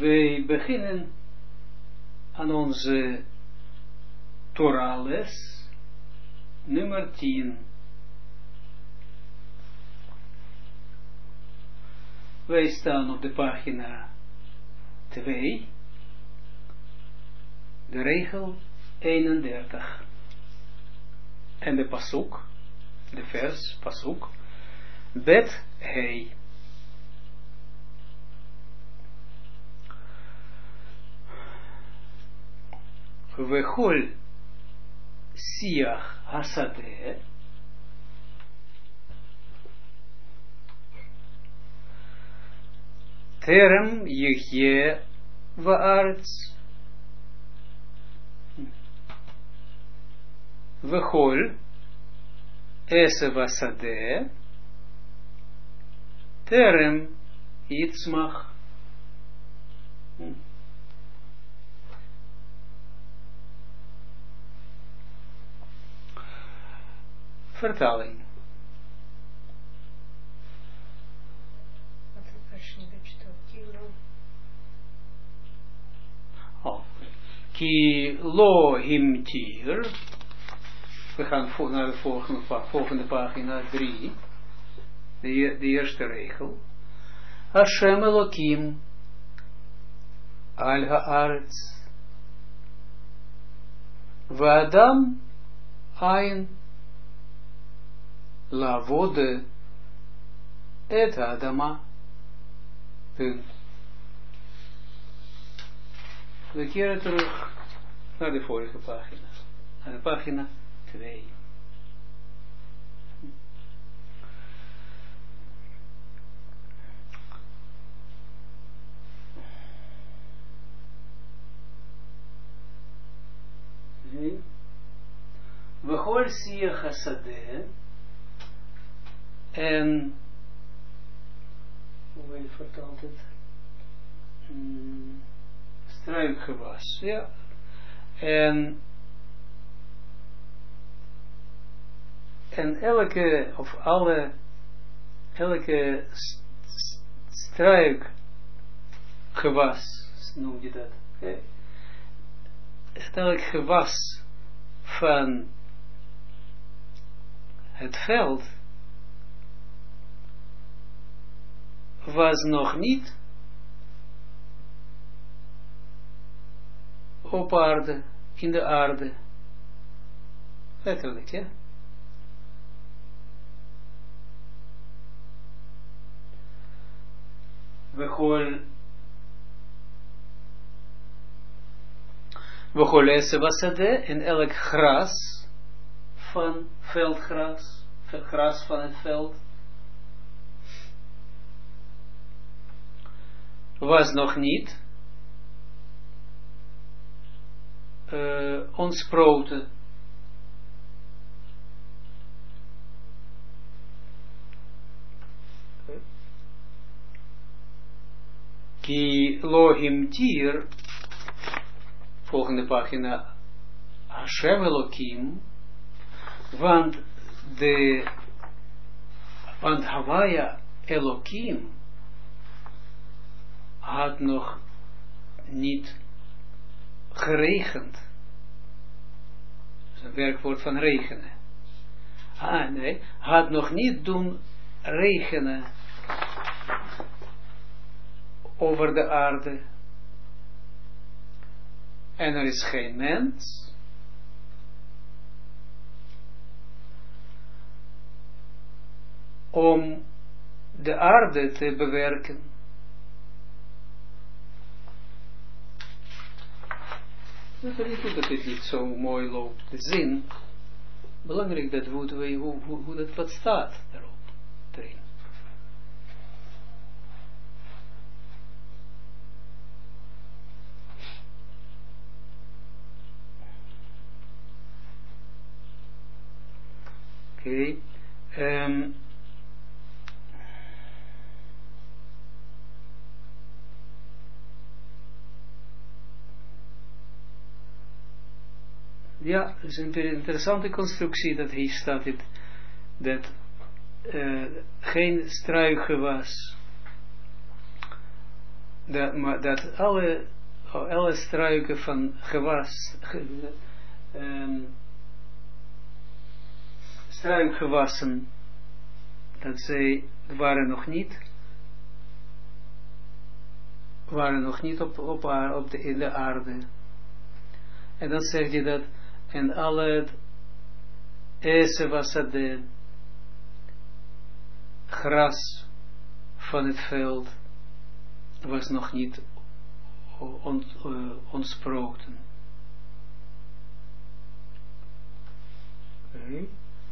Wij beginnen aan onze Torah-les nummer 10. Wij staan op de pagina 2, de regel 31. En de pasuk, de vers, pasuk, bet hei. Vechol siach hasadeh terem yechye va'aretz. Vechol esev hasadeh terem yitzmach. Vertaling. Ki lo himtir. We gaan naar de volgende pagina 3. De eerste regel. Hashem Elokim al haaretz V'adam ayin lavode et adama. Punt. We keren terug naar de vorige pagina. Naar de pagina 2. Vechol siach hasadeh. En hoe hij vertaalt het? Struikgewas, ja. En elke, of elke struikgewas, noem je dat? Elk gewas van het veld was nog niet op aarde, in de aarde. Letterlijk, ja. Vechol esev hasadeh, en elk gras van veldgras, gras van het veld, was nog niet ontsproten. Ki lohim tir, volgende pagina, Hashem Elokim, want Havaya Elokim had nog niet geregend. Dat is een werkwoord van regenen. Nee, had nog niet doen regenen over de aarde. En er is geen mens om de aarde te bewerken. Dat is niet goed dat dit niet zo mooi loopt. De zin, belangrijk dat we hoe dat wat staat daarop, erin. Oké. Ja, het is een interessante constructie dat hier staat, dat geen struikgewas dat alle struiken van struikgewassen, dat zij waren nog niet in de aarde. En dan zegt hij dat, en alle Esevasade, gras van het veld, was nog niet ontsproten. Okay.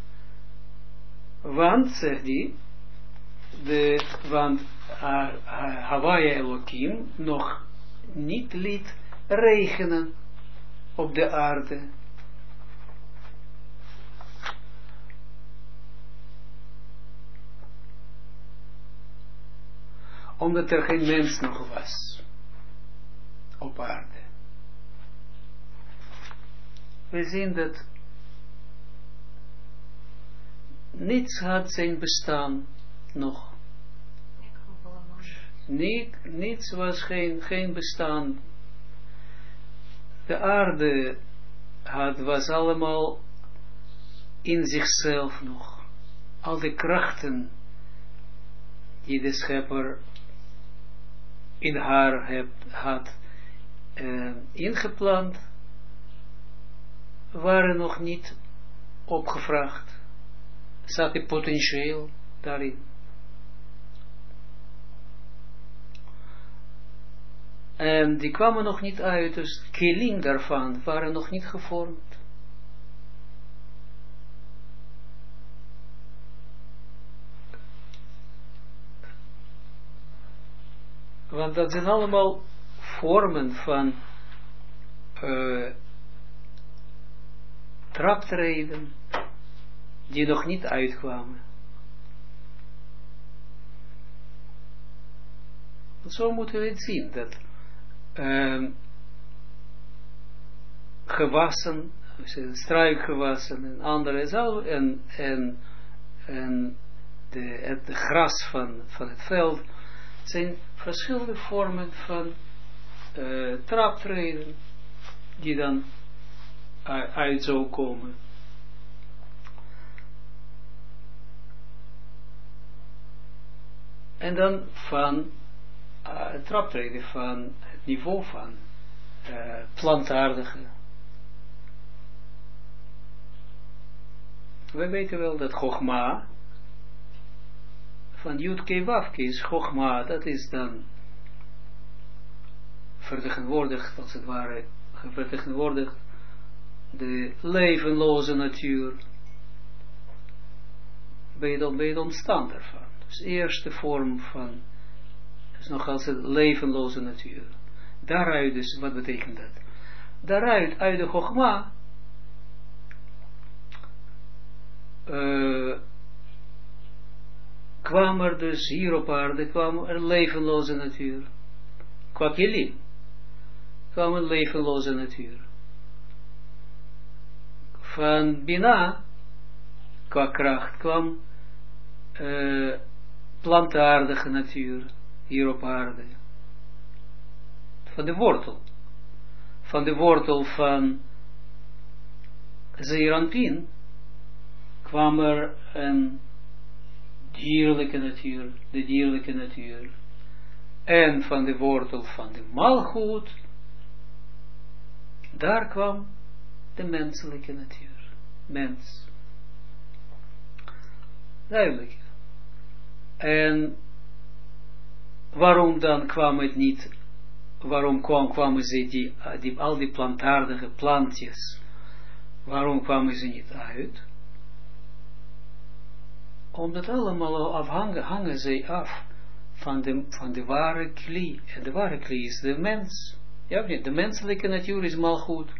Want, zegt hij, want Hawaii Elohim nog niet liet regenen op de aarde. Omdat er geen mens nog was op aarde. We zien dat niets had zijn bestaan nog. Niets was geen bestaan. De aarde was allemaal in zichzelf nog. Al de krachten die de schepper in haar had ingeplant, waren nog niet opgevraagd. Zat het potentieel daarin. En die kwamen nog niet uit, dus kelim daarvan waren nog niet gevormd. Want dat zijn allemaal vormen van traptreden die nog niet uitkwamen. Zo moeten we het zien, dat gewassen, struikgewassen en andere zelf, en het gras van het veld, zijn verschillende vormen van traptreden die dan uit zou komen. En dan van traptreden van het niveau van plantaardige. We weten wel dat Chogma van Yud-Kei Waf-Kei is Chogma, dat is dan vertegenwoordigd, als het ware, vertegenwoordigd de levenloze natuur bij het ontstaan daarvan. Dus de eerste vorm van, is nog als een levenloze natuur. Daaruit dus, wat betekent dat? Daaruit, uit de Chogma, kwam er dus hier op aarde, kwam er levenloze natuur. Qua kelim, kwam een levenloze natuur. Van Bina, qua kracht, kwam plantaardige natuur hier op aarde. Van de wortel. Van de wortel van Zeeranpin kwam er een dierlijke natuur, de dierlijke natuur. En van de wortel van de Malchut, daar kwam de menselijke natuur. Mens. Duidelijk. En waarom dan kwam het niet, waarom kwamen ze al die plantaardige plantjes, waarom kwamen ze niet uit? Omdat allemaal hangen zij af van de ware kli. En de ware kli is de mens. Ja, niet? De menselijke natuur is malgoed.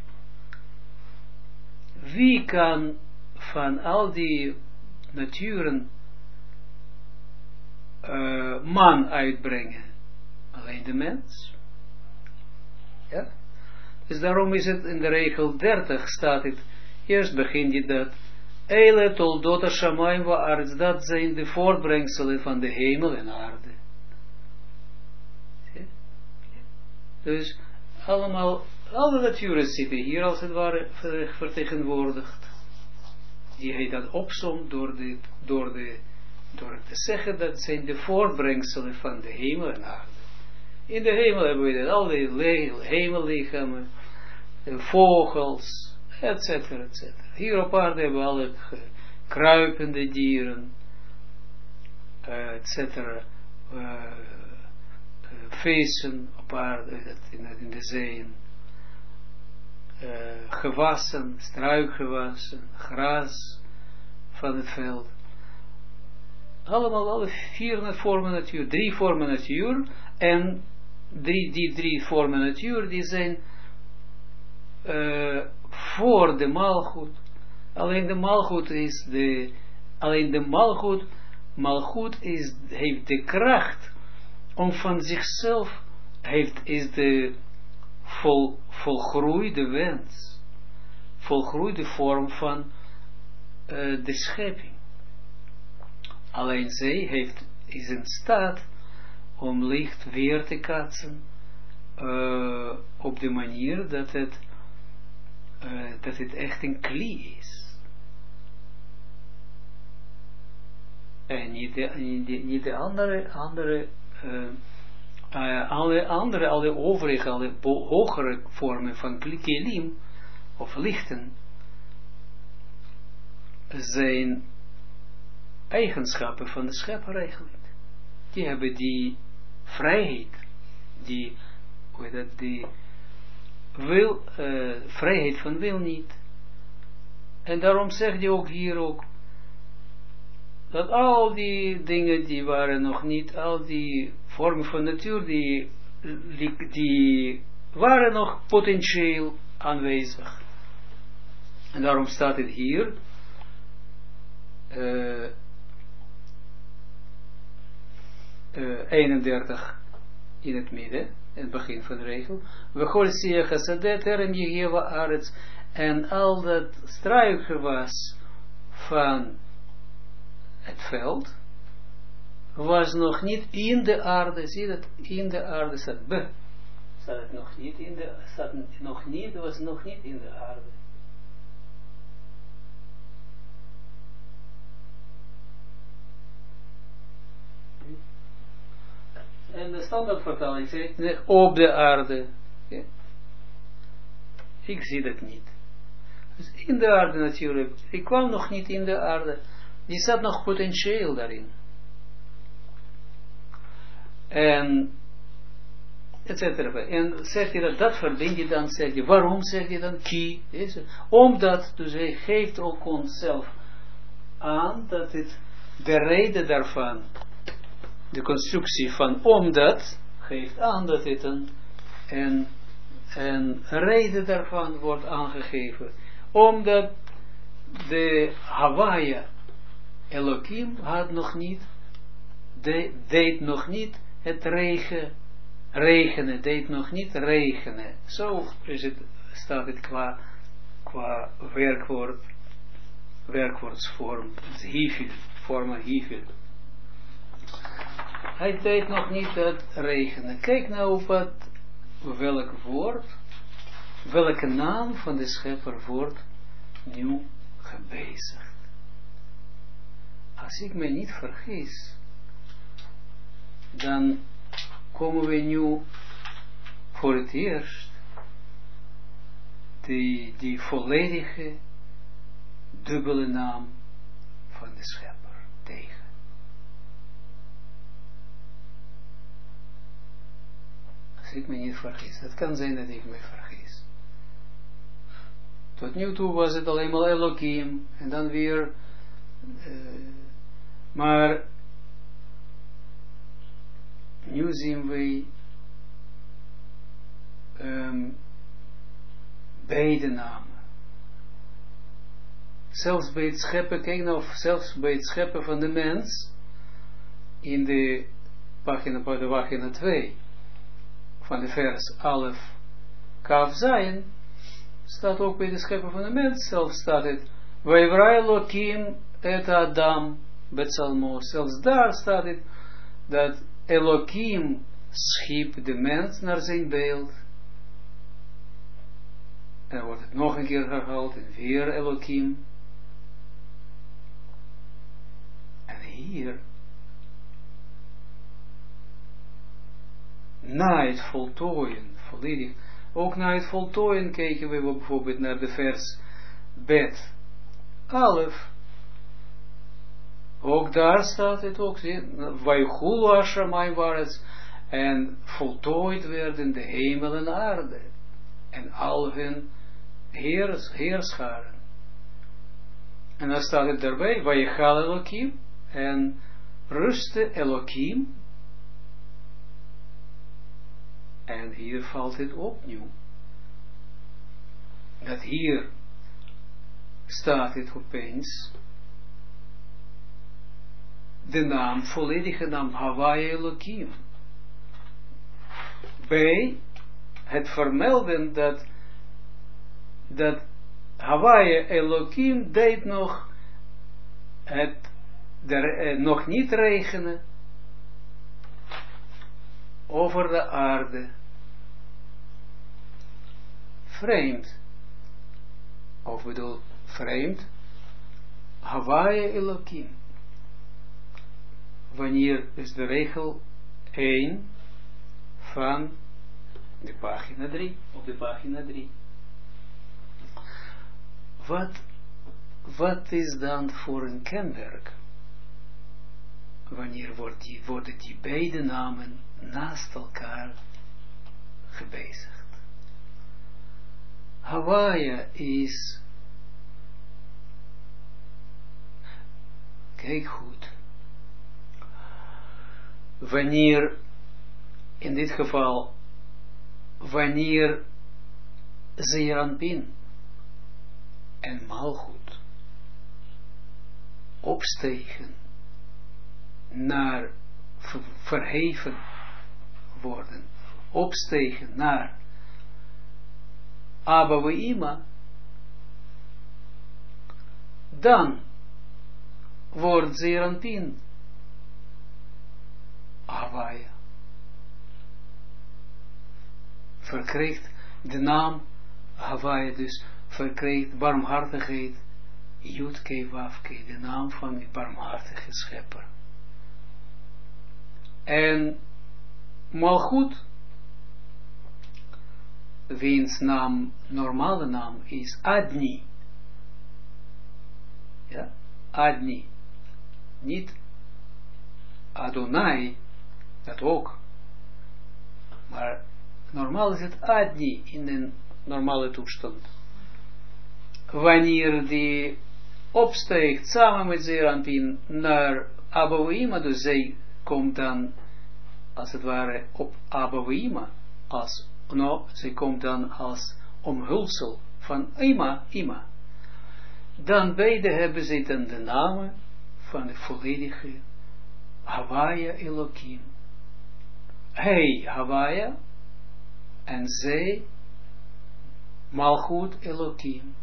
Wie kan van al die naturen man uitbrengen? Alleen de mens. Ja? Dus daarom is het in de regel 30 staat het. Eerst begint je dat. Eile toldot ha-shamayim wa-arts, dat zijn de voortbrengselen van de hemel en aarde. Dus allemaal, alle naturen zitten hier als het ware vertegenwoordigd. Die hij dat opsomt door te zeggen dat zijn de voortbrengselen van de hemel en aarde. In de hemel hebben we dat, al die hemellichamen, vogels, etcetera, etcetera. Hier op aarde hebben we alle kruipende dieren, etcetera, vissen op aarde, in de zeeën, gewassen, struikgewassen, gras van het veld. Allemaal alle vier vormen natuur, 3 vormen natuur, en die drie vormen natuur, die zijn voor de maalgoed. Alleen de maalgoed is maalgoed heeft de kracht om van zichzelf, is de volgroeide wens, volgroeide vorm van de schepping. Alleen zij is in staat om licht weer te kaatsen op de manier dat het echt een kli is. En niet de alle overige, alle hogere vormen van kelim of lichten zijn eigenschappen van de schepper eigenlijk. Die hebben die vrijheid, die vrijheid van wil niet. En daarom zegt hij ook hier ook, dat al die dingen die waren nog niet, al die vormen van natuur, die waren nog potentieel aanwezig. En daarom staat het hier, 31 in het midden, in het begin van de regel. We gooien zie gesadet en Jehovah Arets, en al dat struikgewas van het veld was nog niet in de aarde. Zie dat in de aarde staat b. Staat het nog niet in de, staat nog niet, was nog niet in de aarde. En de standaardvertaling zegt op de aarde. Ja. Ik zie dat niet. Dus in de aarde natuurlijk. Ik kwam nog niet in de aarde. Die zat nog potentieel daarin. En etcetera. En zegt hij dat verbind je dan, zegt hij, waarom zegt hij dan ki? Omdat, dus hij geeft ook onszelf aan dat het de reden daarvan, de constructie van omdat, geeft aan dat het een reden daarvan wordt aangegeven. Omdat de Hawaii Elohim had nog niet, deed nog niet het regenen, deed nog niet regenen. Zo is het, staat het qua werkwoordsvorm, hifil, vorm hifil. Hij deed nog niet het regenen. Kijk nou op welk woord, welke naam van de schepper wordt nu gebezigd. Als ik me niet vergis, dan komen we nu voor het eerst die volledige dubbele naam van de schepper tegen. Als ik me niet vergis, dat kan zijn dat ik me vergis. Tot nu toe was het alleen maar Elohim en dan weer maar nu zien we beide namen. Zelfs bij het scheppen, kijk nou, zelfs bij het scheppen van de mens, in de pagina 2, van de vers Alef Kaf Zayin, staat ook bij de scheppen van de mens, zelfs staat het, Vayvra Elohim et Adam Betsalmo, zelfs daar staat het, dat Elohim schiep de mens naar zijn beeld. En dan wordt het nog een keer herhaald, en weer Elohim. En hier, na het voltooien, volledig, ook na het voltooien kijken we bijvoorbeeld naar de vers Bet Alef. Ook daar staat het ook, Vaychulu Hashamayim Varetz, en voltooid werden de hemel en aarde, en al hun heerscharen. En dan staat het daarbij, Vayechal Elohim, en rustte Elohim. En hier valt het opnieuw. Dat hier staat het opeens, de naam, volledige naam, Hawaii Elohim. Bij het vermelden dat Hawaii Elohim deed nog nog niet regenen over de aarde. Vreemd. Of bedoel, vreemd. Hawaii Elohim. Wanneer is de regel 1 van de pagina 3, op de pagina 3. Wat is dan voor een kenmerk? Wanneer worden die beide namen naast elkaar gebezigd? Hawaii is, kijk goed, wanneer, in dit geval, wanneer Zeir Anpin en Malchut opstegen naar verheven worden, opstegen naar Abba we Ima, dan wordt Zeir Anpin Hawaii. Verkrijgt de naam Hawaii, dus verkrijgt barmhartigheid, Yud-Kei Wav-Kei, de naam van de barmhartige schepper. En Malchut, wiens naam, normale naam is Adni. Ja, Adni. Niet Adonai, dat ook. Maar normaal is het Adni in een normale toestand. Wanneer die opsteegt samen met Zeir Anpin naar Abba we Ima, dus zij komt dan als het ware op Abba we Ima, zij komt dan als omhulsel van Ima. Dan beide hebben zij dan de namen van de volledige Hawaii Elohim. Hij Hawaii en zij Malchut Elohim.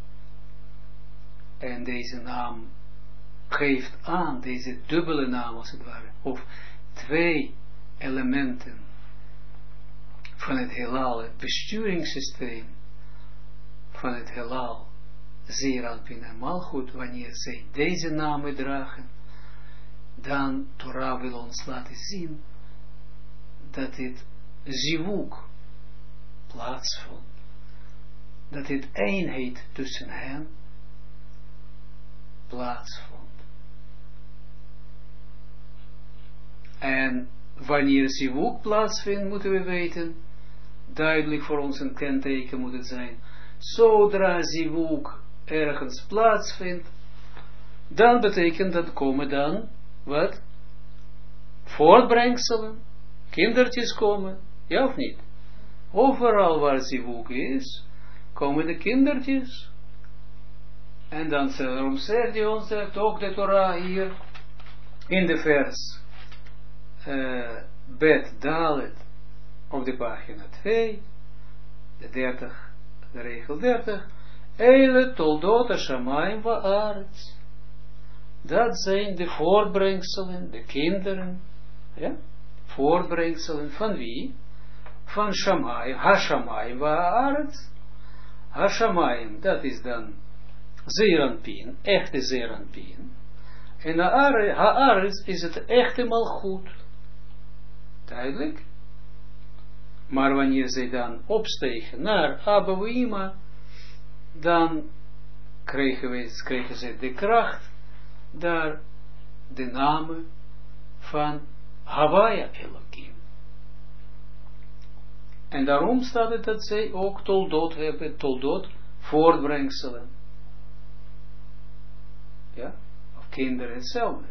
En deze naam geeft aan, deze dubbele naam als het ware, of twee elementen van het heelal, het besturingssysteem van het heelal, Zeir Anpin en Malchut, wanneer zij deze namen dragen, dan Torah wil ons laten zien dat dit zivuk plaatsvond, dat dit eenheid tussen hen plaatsvond. En wanneer zivuk plaatsvindt, moeten we weten, duidelijk voor ons een kenteken moet het zijn, zodra zivuk ergens plaatsvindt, dan betekent dat komen dan, wat? Voortbrengselen, kindertjes komen, ja of niet? Overal waar zivuk is, komen de kindertjes. En dan daarom zegt hij ons, ook de Torah hier, in de vers Bet Dalet, op de pagina 2, de regel 30, Eile toldot ha-shamayim va-aretz. Dat zijn de voortbrengselen, de kinderen, ja, voortbrengselen van wie? Van Shamayim, Hashamayim, Waaretz. Hashamayim, dat is dan Zeranpin, echte Zeranpin. En Haaretz is het echte Malchut. Duidelijk? Maar wanneer zij dan opstegen naar Abba Weima, dan kregen ze de kracht, daar de namen van Havaya Elohim. En daarom staat het dat zij ook toldot hebben, toldot voortbrengselen. Ja, of kinderen hetzelfde.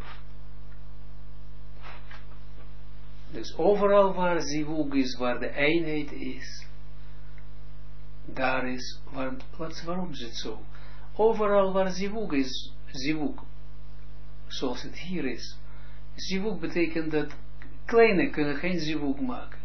Dus overal waar zivug is, waar de eenheid is, daar is, waarom is het zo? Overal waar zivug is, zivug, zoals het hier is, zivug betekent dat kleine kunnen geen zivug maken.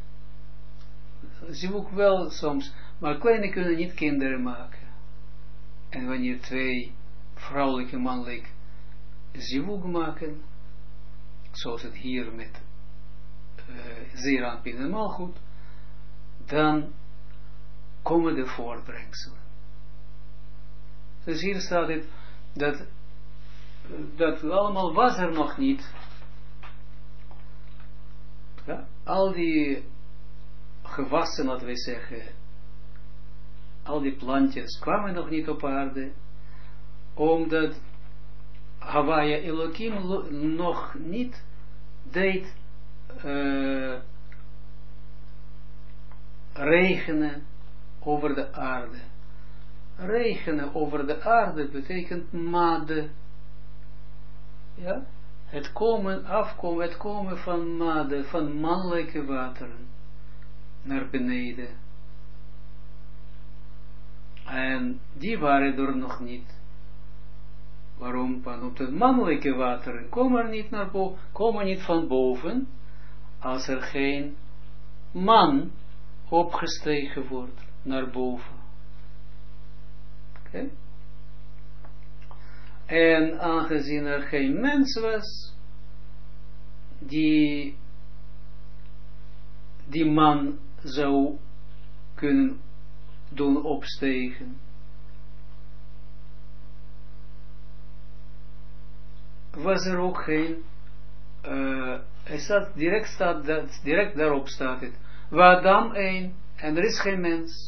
Zivug wel soms, maar kleine kunnen niet kinderen maken. En wanneer twee vrouwelijke mannelijk zivug maken, zoals het hier met Zeranpin en Malchut, dan komen de voortbrengselen. Dus hier staat het, dat allemaal was er nog niet. Ja? Al die gewassen, laten we zeggen, al die plantjes kwamen nog niet op aarde, omdat Havaya Elohim nog niet deed regenen over de aarde. Regenen over de aarde betekent made. Ja? Het komen van made, van mannelijke wateren naar beneden. En die waren er nog niet. Waarom? Want de mannelijke wateren komen niet van boven, als er geen man opgestegen wordt naar boven. Okay. En aangezien er geen mens was, die man zou kunnen doen opstegen, was er ook geen, direct daarop staat het, Waadam 1, en er is geen mens.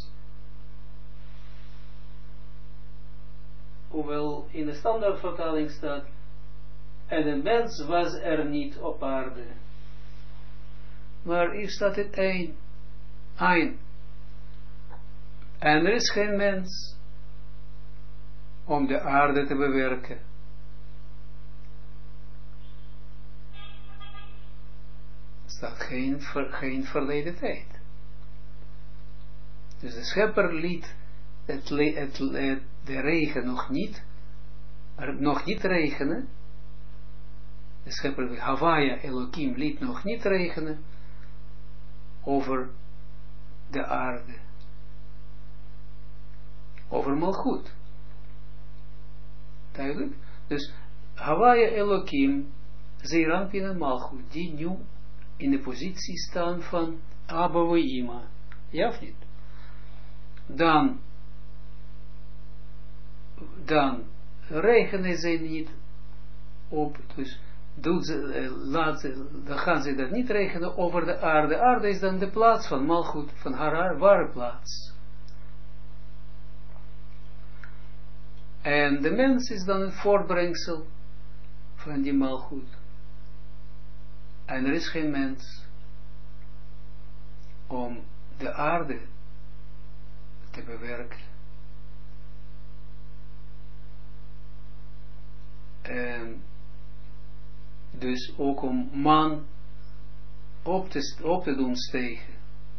Hoewel in de standaardvertaling staat, en een mens was er niet op aarde. Maar hier staat het 1. En er is geen mens om de aarde te bewerken. Er staat geen verleden tijd. Dus de schepper liet de regen nog niet regenen. De schepper Havaya Elohim liet nog niet regenen over de aarde. Over Malchut. Duidelijk? Dus Havaya Elohim, Zeranpin en Malchut, die nu in de positie staan van Abba Weima. Ja of niet? Dan regenen ze niet op, dus dan gaan ze dat niet regenen over de aarde. De aarde is dan de plaats van Malchut, van haar ware plaats. En de mens is dan een voortbrengsel van die Malchut. En er is geen mens om de aarde te bewerken. En dus ook om man op te doen stegen.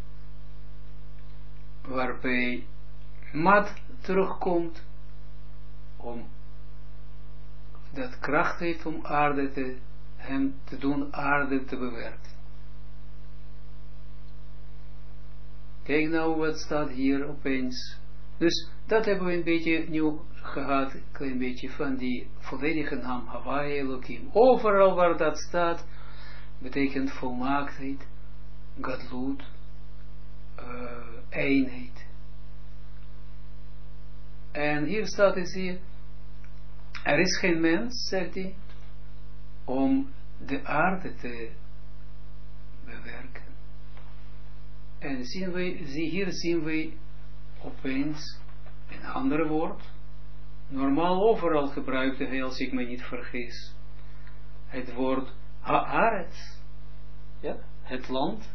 Waarbij mat terugkomt om dat kracht heeft om hem te doen aarde te bewerken. Kijk nou wat staat hier opeens. Dus dat hebben we een beetje nieuw gehad, een klein beetje van die volledige naam Havaya Elohim. Overal waar dat staat, betekent volmaaktheid, gadlut, eenheid. En hier staat het hier, er is geen mens, zegt hij, om de aarde te bewerken. En hier zien we opeens een ander woord, normaal overal gebruikte hij, als ik me niet vergis, het woord haaretz, ja, het land,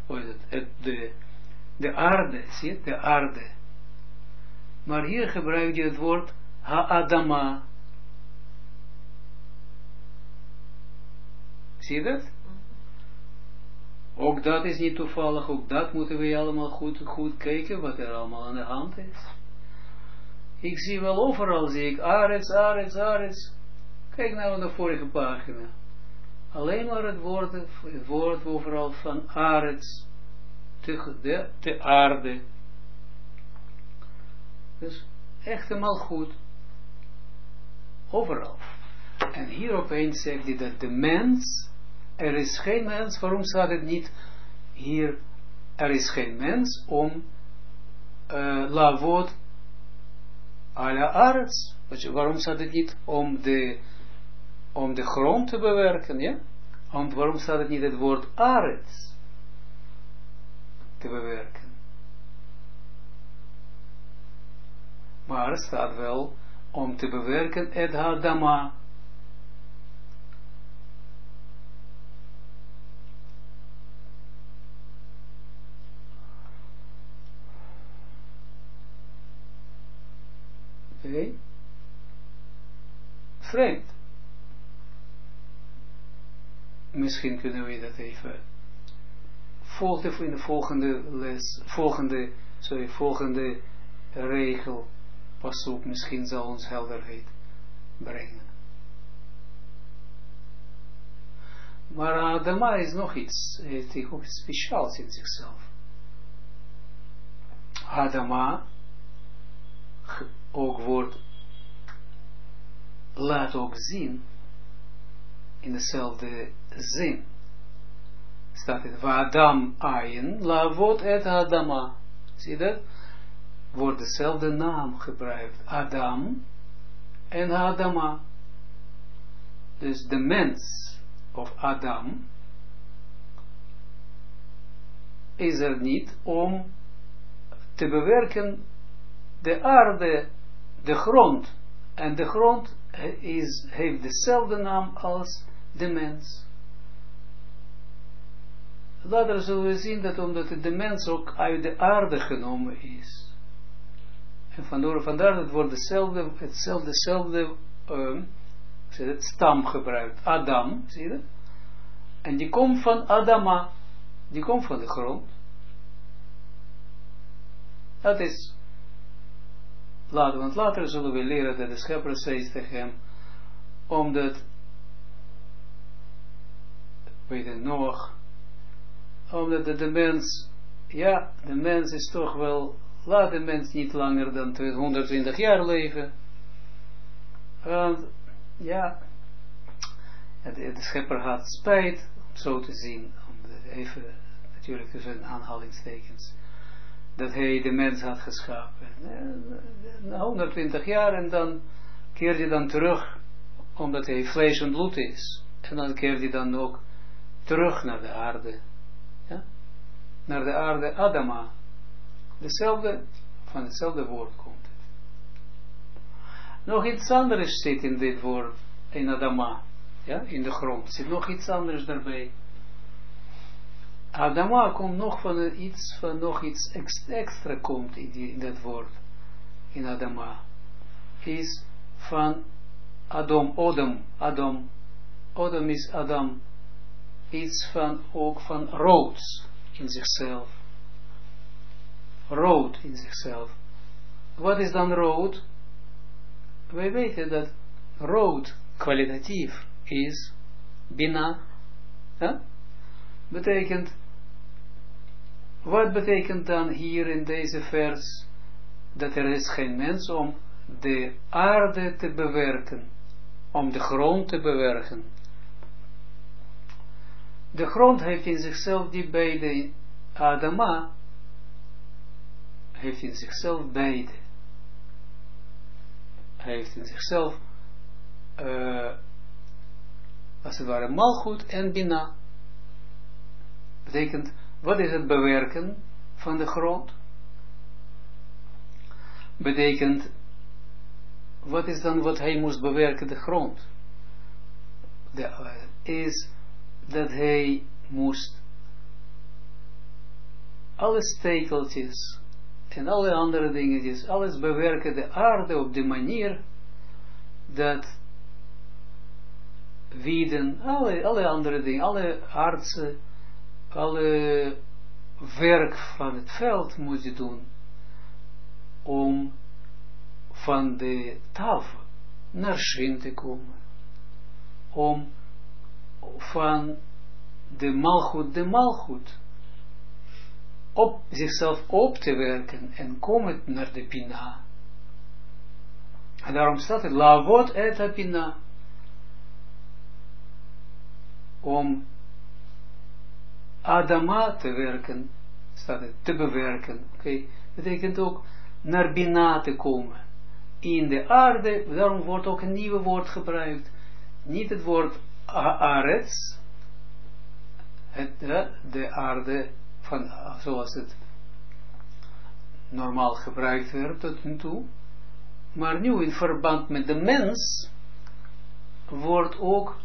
de aarde, zie je, de aarde. Maar hier gebruik je het woord ha-adama. Zie je dat? Ook dat is niet toevallig, ook dat moeten we allemaal goed kijken, wat er allemaal aan de hand is. Ik zie wel overal, zie ik, Aretz. Kijk nou naar de vorige pagina. Alleen maar het woord overal van Aretz, de aarde. Dus echt helemaal goed. Overal. En hier opeens zegt hij dat de mens, er is geen mens, waarom staat het niet hier, er is geen mens om lavot ala arts. Waarom staat het niet om de grond te bewerken, ja? Waarom staat het niet het woord arts te bewerken? Maar het staat wel om te bewerken et hadama. Oké. Vreemd. Misschien kunnen we dat even volgen in de volgende regel. Pas op, misschien zal ons helderheid brengen. Maar Adama is nog iets, heeft ook iets speciaals in zichzelf. Adama ook wordt, laat ook zien, in dezelfde zin. Staat het, Vadam ayin, lavot et Adama. Zie je dat? Wordt dezelfde naam gebruikt. Adam en Adama. Dus de mens, of Adam, is er niet om te bewerken de aarde, de grond. En de grond heeft dezelfde naam als de mens. Later zullen we zien dat omdat de mens ook uit de aarde genomen is. En vandaar dat wordt hetzelfde stam gebruikt. Adam, zie je dat? En die komt van Adama. Die komt van de grond. Dat is, want later zullen we leren dat de schepper zei tegen hem, omdat, weet je nog, omdat de mens, ja, de mens is toch wel, laat de mens niet langer dan 120 jaar leven. Want, ja, de schepper had spijt, om zo te zien, even, natuurlijk tussen aanhalingstekens, dat hij de mens had geschapen. Na 120 jaar en dan keert hij dan terug, omdat hij vlees en bloed is. En dan keert hij dan ook terug naar de aarde. Ja? Naar de aarde Adama. Van hetzelfde woord komt het. Nog iets anders zit in dit woord, in Adama. Ja? In de grond. Zit nog iets anders daarbij. Adama komt nog van iets extra komt in dat woord. In Adama. Is van Odom. Odom is Adam. Iets van, ook van rood in zichzelf. Rood in zichzelf. Wat is dan rood? Wij weten dat rood kwalitatief is bina. Ja? Betekent, wat betekent dan hier in deze vers, dat er is geen mens om de aarde te bewerken, om de grond te bewerken. De grond heeft in zichzelf die beide, Adama, heeft in zichzelf beide. Hij heeft in zichzelf, als het ware, malgoed en bina. Betekent, wat is het bewerken van de grond? Betekent, wat is dan wat hij moest bewerken, de grond? Is dat hij moest alle stekeltjes en alle andere dingetjes, alles bewerken, de aarde op de manier dat wieden, alle andere dingen, alle aardse, alle werk van het veld moet je doen om van de tafel naar Shin te komen, om van de malgoed op zichzelf op te werken en komen naar de Bina. En daarom staat het, lavot et Bina, om Adama te werken, staat het, te bewerken. Oké, betekent ook naar Bina te komen. In de aarde, daarom wordt ook een nieuw woord gebruikt. Niet het woord Arets, de aarde, van, zoals het normaal gebruikt werd tot nu toe. Maar nu in verband met de mens wordt ook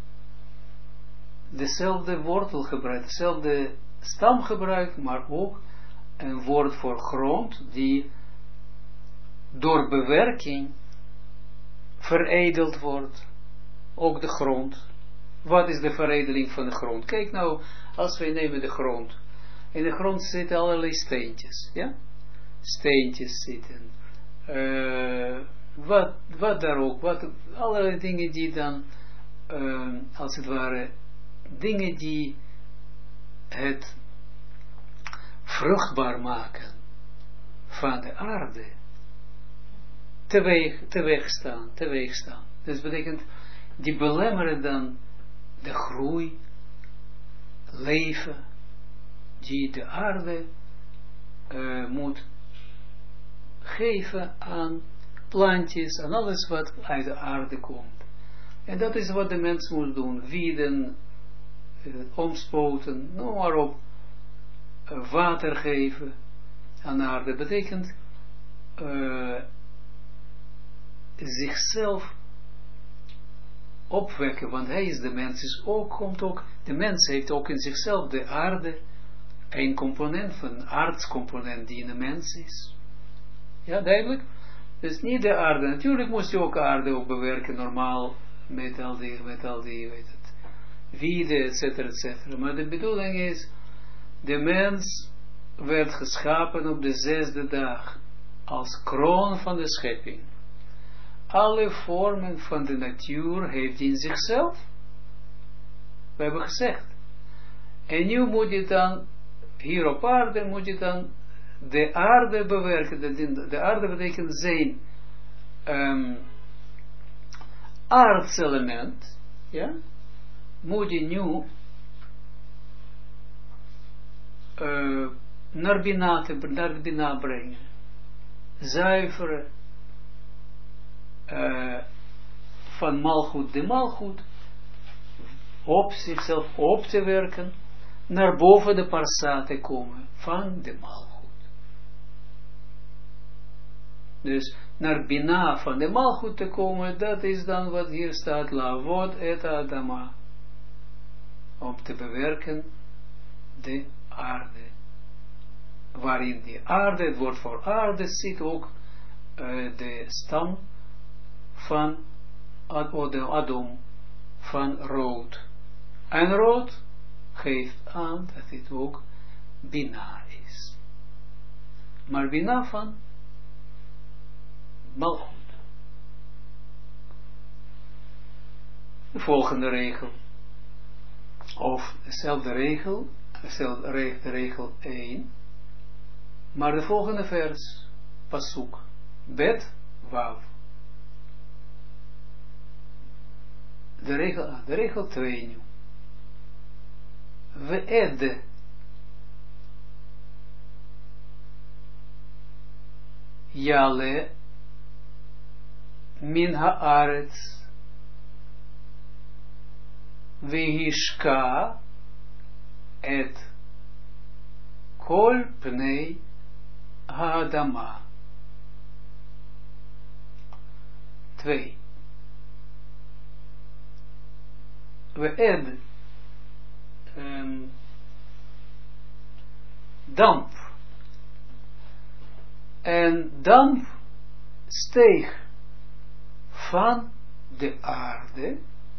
dezelfde wortel gebruikt, dezelfde stam gebruikt, maar ook een woord voor grond die door bewerking veredeld wordt. Ook de grond. Wat is de veredeling van de grond? Kijk nou, als wij nemen de grond. In de grond zitten allerlei steentjes. Ja? Steentjes zitten. Wat daar ook. Allerlei dingen die dan, als het ware, dingen die het vruchtbaar maken van de aarde. Teweeg staan. Dus betekent, die belemmeren dan de groei, leven, die de aarde moet geven aan plantjes, aan alles wat uit de aarde komt. En dat is wat de mens moet doen, wieden, omspoten, noem maar op, water geven aan de aarde. Betekent zichzelf opwekken, want hij is de mens, de mens heeft ook in zichzelf de aarde, een component, een aardscomponent die in de mens is. Ja, duidelijk? Dus niet de aarde, natuurlijk moest je ook aarde ook bewerken, normaal, met al die, weet het, wieden, etc. Maar de bedoeling is, de mens werd geschapen op de 6e dag, als kroon van de schepping. Alle vormen van de natuur heeft in zichzelf. We hebben gezegd. En nu moet je dan, hier op aarde, moet je dan de aarde bewerken. De aarde betekent zijn aardselement. Ja? Moet je nu naar Bina brengen. Zuiveren. Van malgoed de malgoed op zichzelf op te werken, naar boven de parsa te komen van de malgoed. Dus naar Bina van de malgoed te komen, dat is dan wat hier staat, lavot et Adama, om te bewerken de aarde. Waarin die aarde, het woord voor aarde, zit ook de stam van Adom, van rood. En rood geeft aan dat dit ook Bina is. Maar Bina van malgoed. De volgende regel. Of dezelfde regel, de regel 1. Maar de volgende vers, pasuk, bet, wav. De regel 2 nu. ve'ed. Yale min haaretz vehishka et kol pnei haadama. 2. Ve'ed damp. En damp steeg van de aarde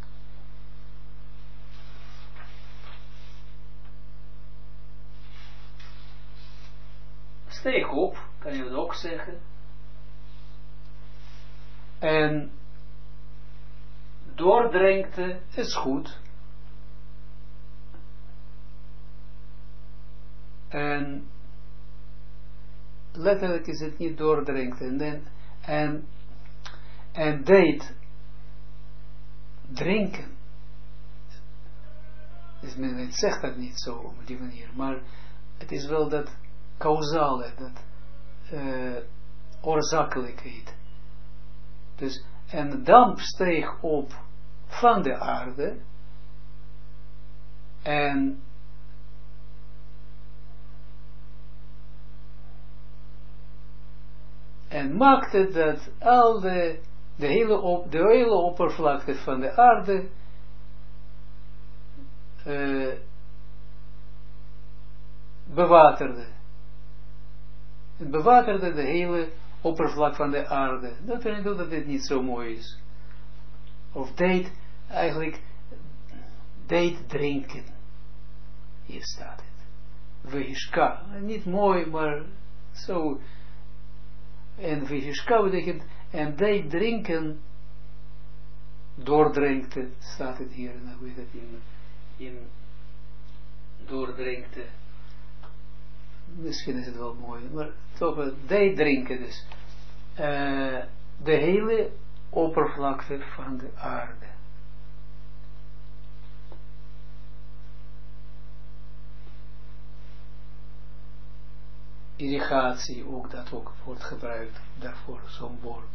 steeg op, kan je dat ook zeggen, en doordrenkte, is goed, en letterlijk is het niet doordrenkte, en deed drinken. Dus men zegt dat niet zo op die manier, maar het is wel dat causale, dat oorzakelijkheid. Dus, en damp steeg op van de aarde en maakte dat al de hele oppervlakte van de aarde bewaterde. Het bewaterde de hele oppervlak van de aarde. Dat betekent dat dit niet zo mooi is. Of deed drinken. Hier staat het. Vehishka. Niet mooi, maar zo. En vehishka betekent, en deed drinken, doordrenkte, staat het hier, en hoe heet het in doordrenkte. Misschien is het wel mooi, maar toch, deed drinken dus. De hele oppervlakte van de aarde. Irrigatie, ook dat ook wordt gebruikt daarvoor, zo'n woord.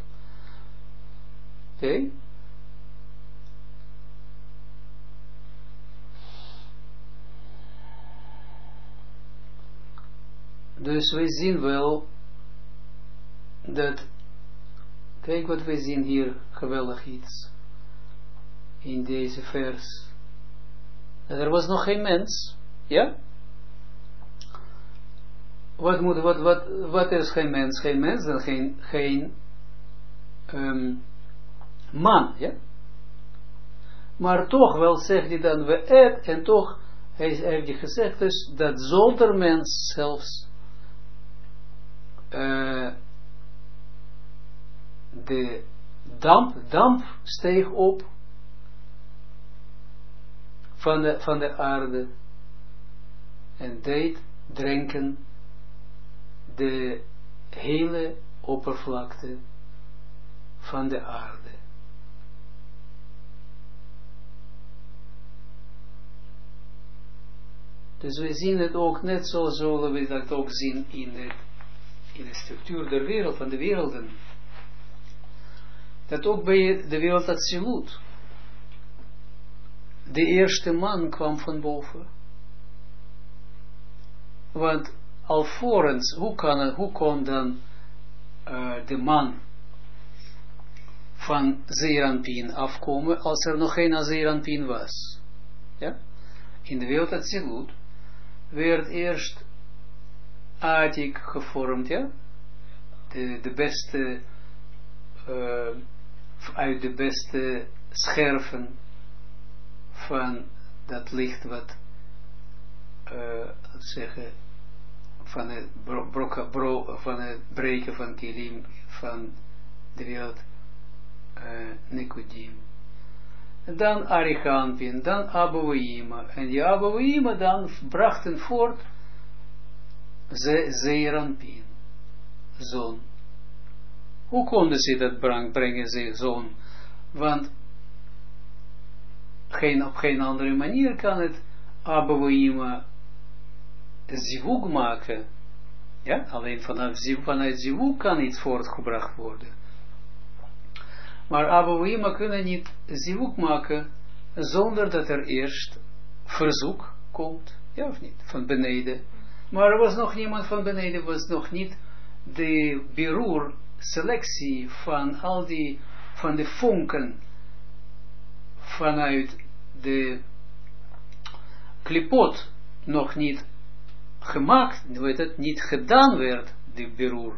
Oké? Dus wij zien wel dat, kijk wat wij zien hier, geweldig iets, in deze vers. Er was nog geen mens, ja? Wat is geen mens? Geen mens, dan geen man, ja? Maar toch wel zegt hij dan we en toch heeft hij gezegd dus dat zonder mens zelfs de damp steeg op van de aarde en deed drinken de hele oppervlakte van de aarde. Dus we zien het ook net zo zullen we dat ook zien in de structuur der wereld, van de werelden. Dat ook bij de wereld Atsilut. De eerste man kwam van boven. Want alvorens, hoe kon dan de man van Zeeranpien afkomen als er nog geen Zeeranpien was? Ja? In de wereld Atsilut werd eerst Atik gevormd, ja? De beste, uit de beste scherven van dat licht wat, laten zeggen, van het van het breken van kilim van de wereld Nikodim. Dan Arichampin, dan Abouima. En die Abouima dan brachten voort Zeeranpien, zon. Hoe konden ze dat brengen, zon? Want op geen andere manier kan het Abouima zivug maken, ja, alleen vanuit zivug kan iets voortgebracht worden. Maar Abouima kunnen niet zivug maken zonder dat er eerst verzoek komt, ja of niet, van beneden. Maar er was nog niemand van beneden, was nog niet de beroer, selectie van al die, van de vonken vanuit de klipot nog niet gemaakt, weet het, niet gedaan werd, de beroer.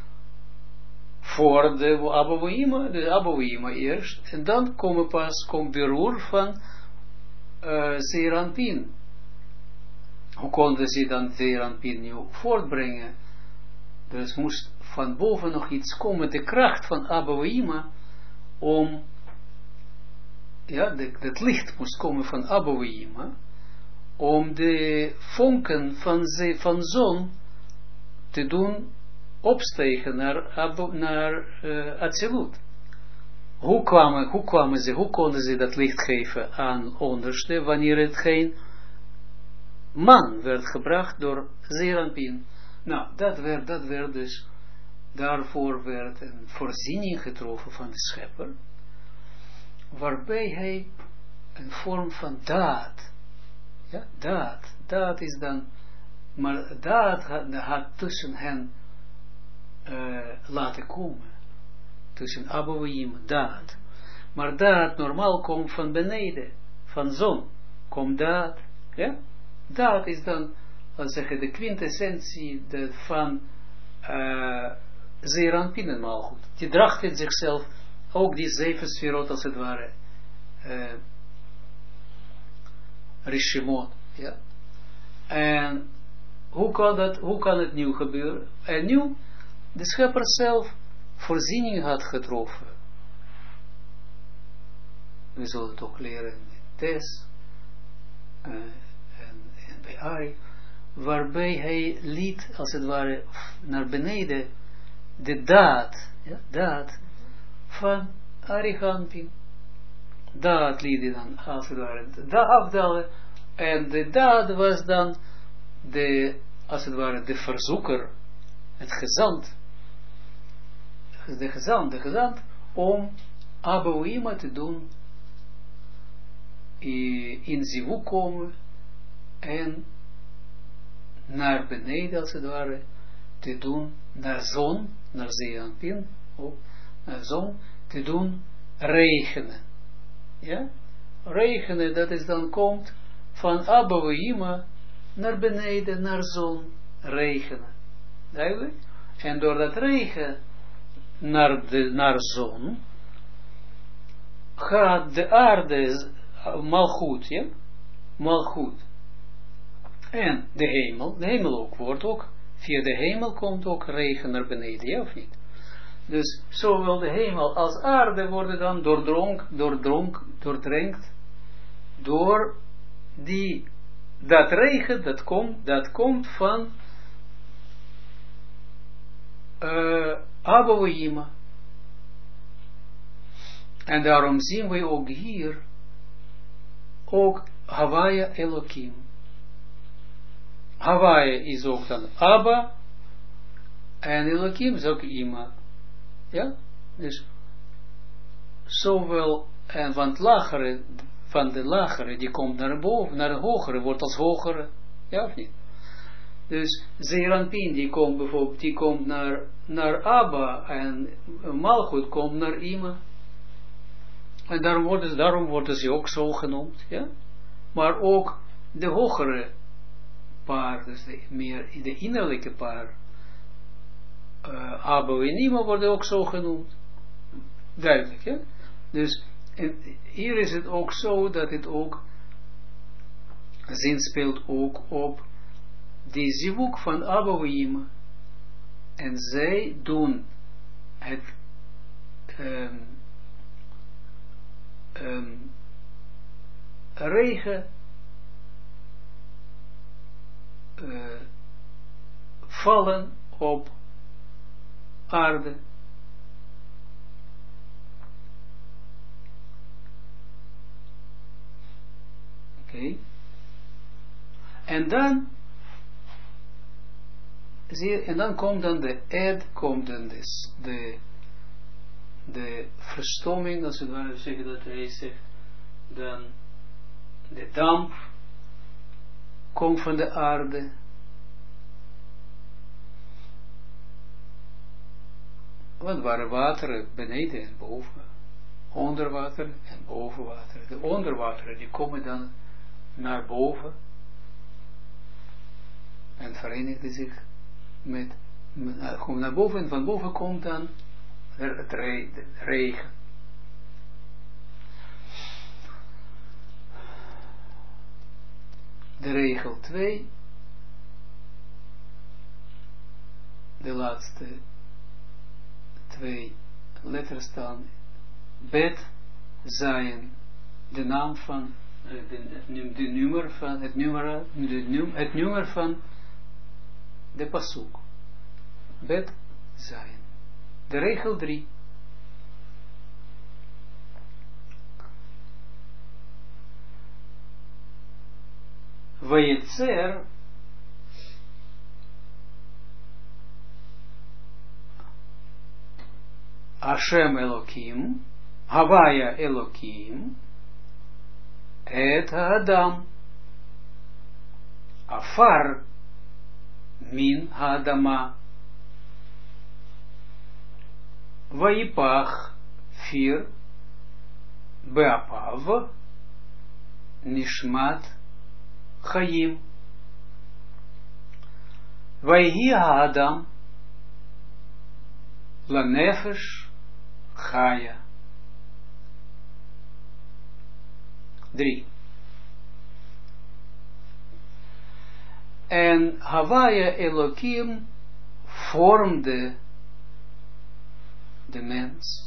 Voor de Abouima eerst, en dan komt beroer van Zeranpin. Hoe konden ze dan Zeranpin nu voortbrengen? Dus moest van boven nog iets komen, de kracht van Abouima, om, ja, het licht moest komen van Abouima, om de vonken van zon te doen opstegen naar Atsilut. Hoe konden ze dat licht geven aan onderste, wanneer het geen man werd gebracht door Zeranpin? Nou, dat werd dus, daarvoor werd een voorziening getroffen van de schepper, waarbij hij een vorm van daad, ja, daad is dan, maar daad had tussen hen laten komen, tussen Abouima, daad. Maar daad normaal komt van beneden, van zon, komt daad, ja, daad is dan, laten zeggen, de quintessentie van Zeranpin en Malchut. Die draagt in zichzelf ook die 7 sferot als het ware, Rishimot, ja. En hoe kan het nu gebeuren? En nu, de schepper zelf voorziening had getroffen. We zullen het ook leren in Tes en bij Ari, waarbij hij liet, als het ware, naar beneden de daad van Arihanpin. Daad liet hij dan, als het ware, afdalen, en de daad was dan als het ware, de verzoeker, het gezant, de gezant, om Abouima te doen, in zivuk komen, en naar beneden, als het ware, te doen, naar zon, naar Zeranpin, naar zon, te doen regenen. Ja? Regenen, dat is dan komt van Abouima naar beneden, naar zon, regenen. Duidelijk? En door dat regen naar zon, gaat de aarde, Malchut, ja? Malchut. En de hemel ook, wordt ook, via de hemel komt ook regen naar beneden, ja of niet? Dus zowel de hemel als aarde worden dan doordrenkt door dat regen, dat komt van Abouima. En daarom zien we ook hier, ook Havaya Elohim. Havaya is ook dan Abba, en Elohim is ook Ima. Ja? Dus zowel, en van de lagere, die komt naar boven, naar de hogere, wordt als hogere. Ja of niet? Dus Zeranpin, die komt bijvoorbeeld, die komt naar Abba, en Malchut komt naar Ima. En daarom worden ze ook zo genoemd, ja. Maar ook de hogere paar, dus de innerlijke paar, Abba en Ima worden ook zo genoemd. Duidelijk, ja. Dus hier is het ook zo dat het ook zin speelt ook op die zivuk van Abba en Ima. En zij doen het regen vallen op aarde. Oké. En dan, zie je, en dan komt dan de ed, komt dan de verstomming, als we maar zeggen dat hij zegt, dan de damp komt van de aarde. Want waren wateren beneden en boven, onder water en boven water. De onderwateren die komen dan naar boven en verenigen zich komen naar boven en van boven komt dan het regen. De regel 2, de laatste 2 letters staan, bet, zayin, de naam van, het nummer van de pasuk, bet, zayin. De regel 3. Vayetzer Hashem Elokim, Havaya Elokim, et Adam, Afar min Hadama, Vayipach 4, Beapav, Nishmat Chaim, Vayhi Adam, Lanefesh Chaya. 3. En Havaya Elohim vormde de mens.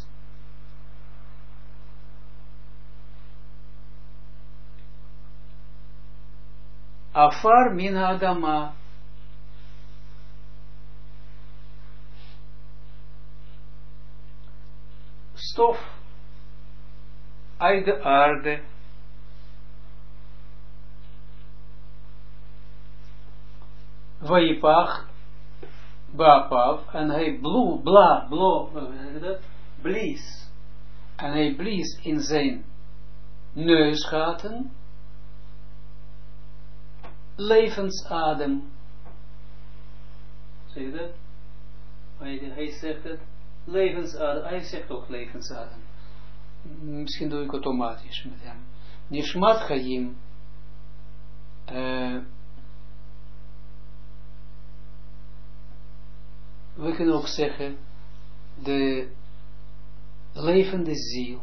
Afar min Adama. Stof uit de aarde. Vayipach Bapav, en hij blies. En hij blies in zijn neusgaten levensadem. Zeg je dat? Hij zegt het. Levensadem. Hij zegt ook levensadem. Misschien doe ik automatisch met hem. Nishmat Chaim. We kunnen ook zeggen de levende ziel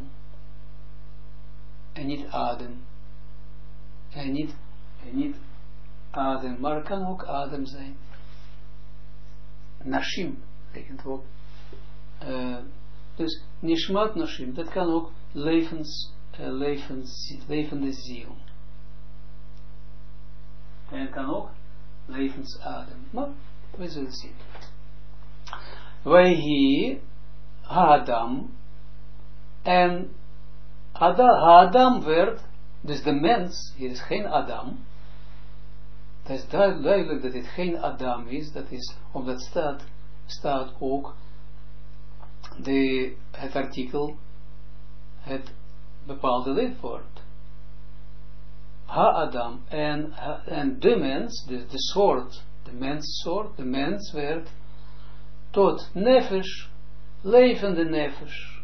en niet adem en niet adem, maar het kan ook adem zijn. Nashim betekent ook dus nishmat nashim, dat kan ook levende ziel en het kan ook levensadem, maar we zullen zien. Wij Adam en Adam werd, dus de mens, hier is geen Adam, dat is duidelijk dat het geen Adam is, dat is, omdat staat ook het artikel, het bepaalde lidwoord. Ha-Adam en de mens, dus de soort, de mens werd tot nefesh, levende nefesh.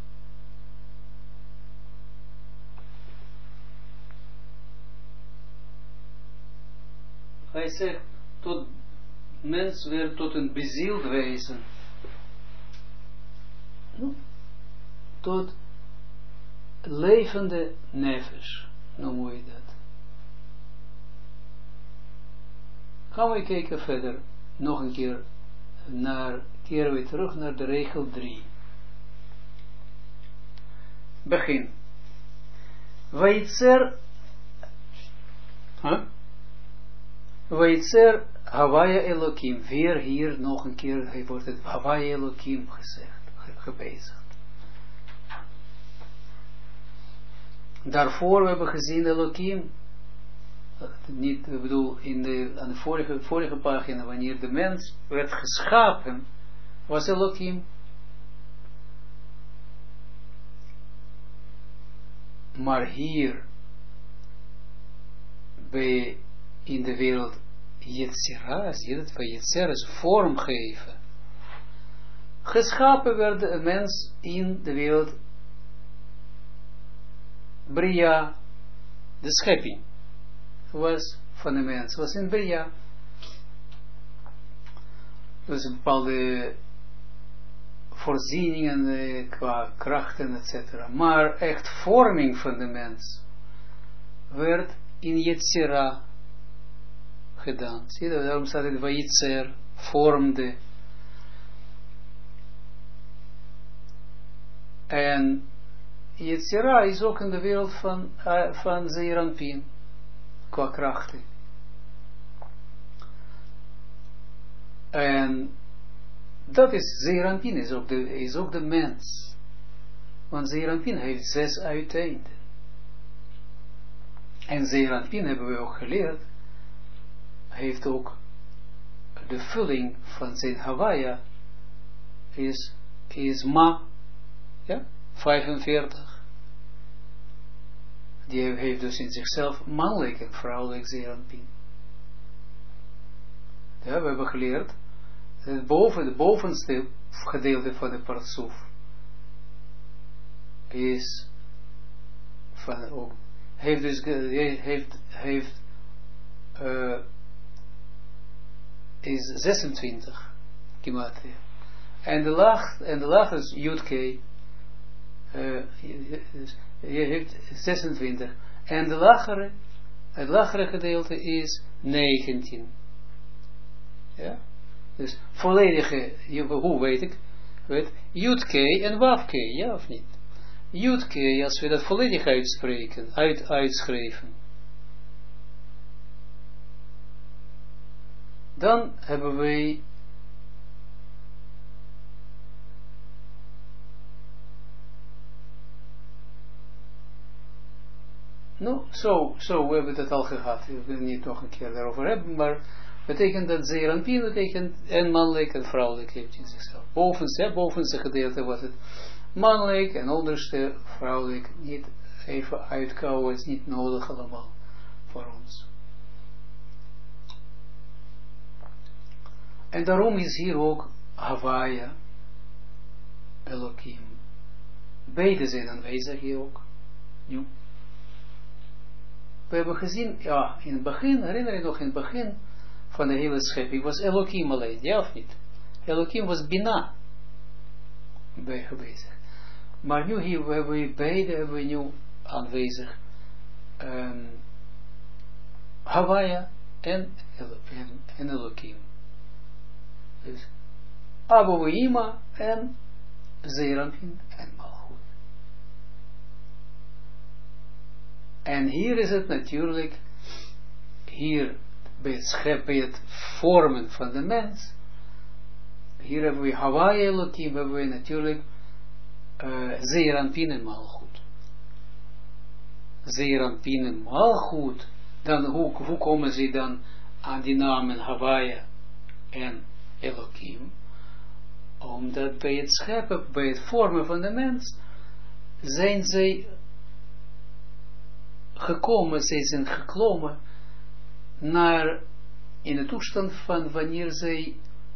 Hij zegt, mens werd tot een bezield wezen. Tot levende nefesh, noemen we dat. Gaan we kijken verder, nog een keer. Keren we terug naar de regel 3. Begin. Vayitzer Havaya Elohim. Weer hier nog een keer wordt het Havaya Elohim gebezigd. Daarvoor hebben we gezien Elohim. niet, ik bedoel, aan de vorige pagina, wanneer de mens werd geschapen, was Elohim. Maar hier, in de wereld, Yetzirah, zie je het, bij Yetzirah is vormgeven. Geschapen werd een mens in de wereld, Bria, de schepping, was van de mens, was in Bria. Dus een bepaalde voorzieningen qua krachten, etc. Maar echt vorming van de mens werd in Yetzirah gedaan. Zie je, daarom staat het Vayitzer, vormde. En Yetzirah is ook in de wereld van Zeir Anpin, qua krachten. En dat is, Zeir Anpin is ook de mens. Want Zeir Anpin heeft 6 uiteinden. En Zeir Anpin, hebben we ook geleerd, heeft ook de vulling van zijn Hawaii is ma, ja, 45. Die heeft dus in zichzelf mannelijk en vrouwelijk Zeir Anpin. Ja, we hebben geleerd, het bovenste gedeelte van de Partsuf is van ook, heeft dus is 26 gematria. En de laag is Yud-K, je heeft 26. En het lagere gedeelte is 19. Ja? Dus volledige, hoe weet ik? Yud-K en Wav-K, ja of niet? Yud-K, als we dat volledig uitspreken, uitschrijven, dan hebben wij we hebben het al gehad. Ik wil niet nog een keer daarover hebben, maar betekent dat Zeir Anpin betekent en mannelijk en vrouwelijk heeft in zichzelf. Bovenste gedeelte was het mannelijk en onderste vrouwelijk. Niet even uitkouwen, is niet nodig allemaal voor ons. En daarom is hier ook Hawaii, Elohim. Beide zijn aanwezig hier ook. Nu. We hebben gezien, ja, in het begin, herinner je nog in het begin van de hele schepping, was Elohim alleen, ja of niet? Elohim was Bina bij aanwezig. Maar nu hier hebben we beide nu aanwezig. Hawaii en Elohim. Dus Abouima en Zeir Anpin en Malchut. En hier is het natuurlijk, hier bij het scheppen, bij het vormen van de mens, hier hebben we Hawaii Elohim, hebben we natuurlijk Zeir Anpin en Malchut. Zeir Anpin en Malchut, dan hoe komen ze dan aan die namen Hawaii en Elohim? Omdat bij het scheppen, bij het vormen van de mens, zijn zij geklommen naar, in de toestand van wanneer zij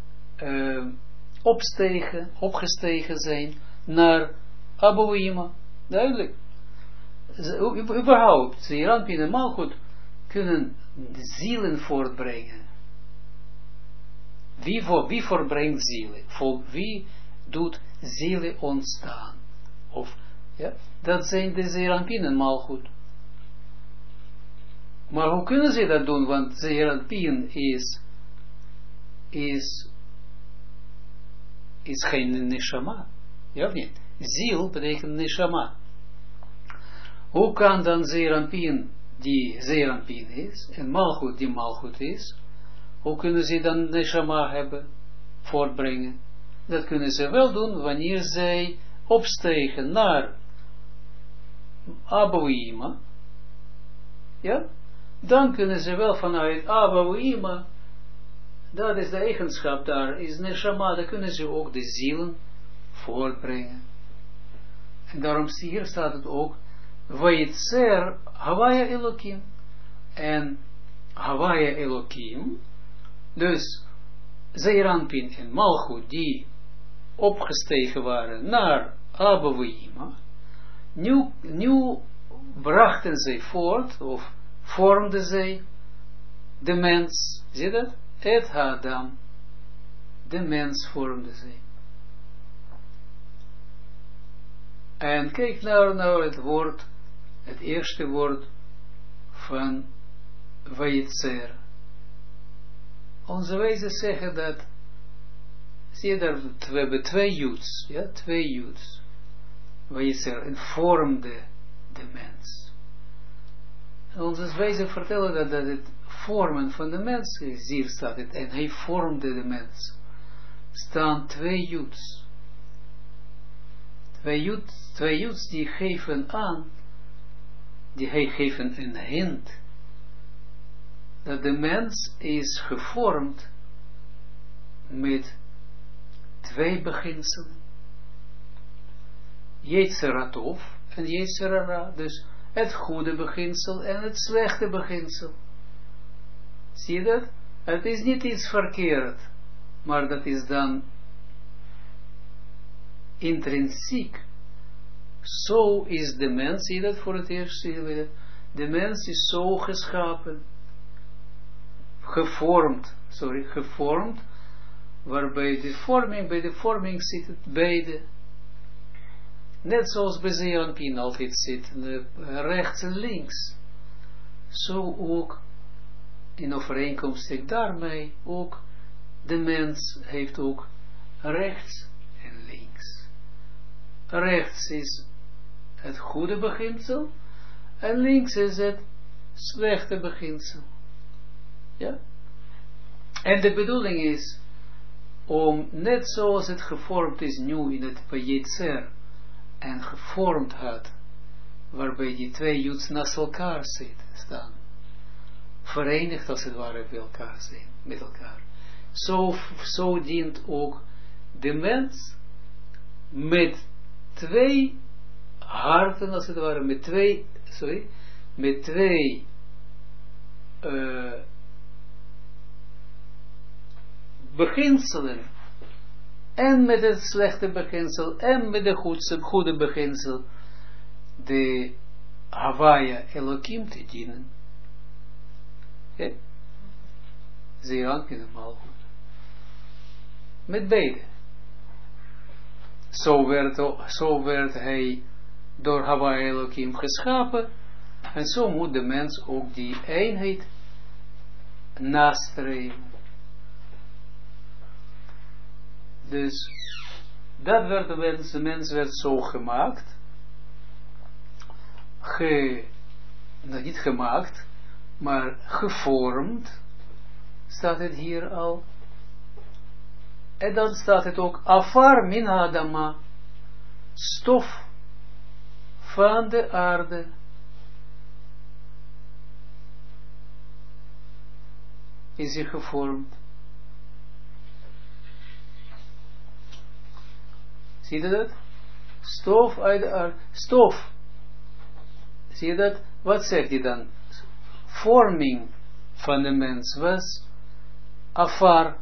opgestegen zijn naar Abouima. Duidelijk. Überhaupt, Zeir Anpin en Malchut kunnen zielen voortbrengen. Wie voorbrengt zielen? Wie doet zielen ontstaan? Of, ja, dat zijn de Zeir Anpin en Malchut. Maar hoe kunnen ze dat doen? Want Zeir Anpin is geen neshama. Ja of niet? Ziel betekent neshama. Hoe kan dan Zeir Anpin, die Zeir Anpin is, en Malchut die Malchut is, hoe kunnen ze dan neshama hebben, voortbrengen? Dat kunnen ze wel doen wanneer zij opstegen naar Abouima, ja, dan kunnen ze wel vanuit Abba Uima, dat is de eigenschap daar, is Neshama, dan kunnen ze ook de zielen voortbrengen. En daarom hier staat het ook, Vayitzer Havaya Elokim. En Havaya Elokim, dus Zeeranpin en Malchut, die opgestegen waren naar Abba Uima, nu brachten zij voort, of vormden zij de mens, zie je dat? Et Adam, de mens vormde zij. En kijk naar het woord, het eerste woord van Vayitzer. Onze wijzen zeggen dat, zie je daar, we hebben twee juts, ja, twee juts. Vayitzer, en vormde de mens. En onze wijzen vertellen dat het vormen van de mens is, hier staat het, en hij vormde de mens. Staan twee juts. Twee juts die geven aan, die geven een hint, dat de mens is gevormd met twee beginselen. Yetzeratov en Yetzerara, dus het goede beginsel en het slechte beginsel. Zie je dat? Het is niet iets verkeerd, maar dat is dan intrinsiek. Zo is de mens, zie je dat voor het eerst? De mens is zo geschapen, gevormd, waarbij bij de vorming zit het beide. Net zoals bij Zeeranpin altijd zit, rechts en links. Zo ook, in overeenkomst daarmee, ook de mens heeft ook rechts en links. Rechts is het goede beginsel, en links is het slechte beginsel. Ja? En de bedoeling is, om net zoals het gevormd is nu in het Vayitzer, en gevormd had, waarbij die twee juts naast elkaar staan, verenigd als het ware bij elkaar zijn, met elkaar. Zo dient ook de mens met twee harten, als het ware, met twee beginselen, en met het slechte beginsel, en met de goede beginsel, de Havaya Elohim te dienen. Okay? Zeeranpin en Malchut. Met beide. Zo werd hij door Havaya Elohim geschapen, en zo moet de mens ook die eenheid nastreven. Dus dat werd de mens werd zo gemaakt, niet gemaakt, maar gevormd, staat het hier al. En dan staat het ook, afar min adama, stof van de aarde. Is hij gevormd. Zie je dat? Stof uit de aarde. Stof. Zie je dat? Wat zegt hij dan? Vorming van de mens was afar.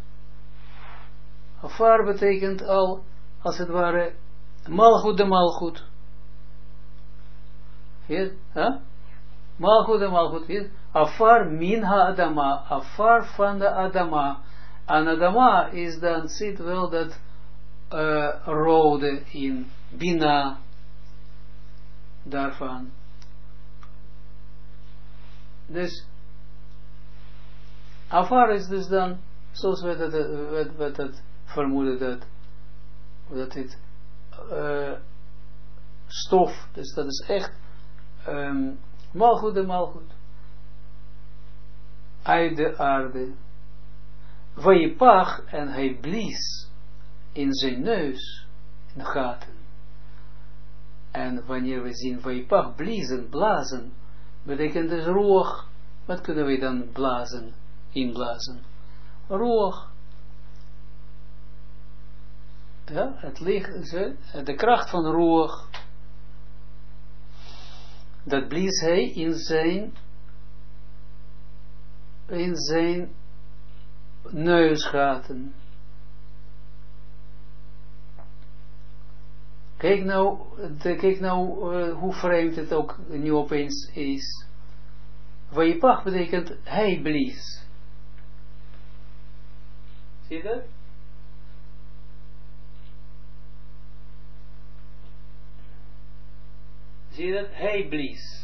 Afar betekent al, als het ware, malchut de malchut. Malchut de malchut. Afar min ha-adama. Afar van de adama. Aan adama is dan, zit wel dat rode in Bina daarvan. Dus afar is dus dan, zoals we dat vermoeden, dat het stof, dus dat is echt malchut de malchut uit de aarde. Vayipach, en hij blies in zijn neus, in de gaten. En wanneer we zien Vayipach, bliezen, blazen, betekent dus roog, Wat kunnen we dan blazen, inblazen? Ruach. Ja, het licht, de kracht van Ruach, dat blies hij in zijn neusgaten. Kijk nou hoe vreemd het ook nu opeens is. Vayipach betekent hij blies. Zie je dat? Zie je dat? Hij blies.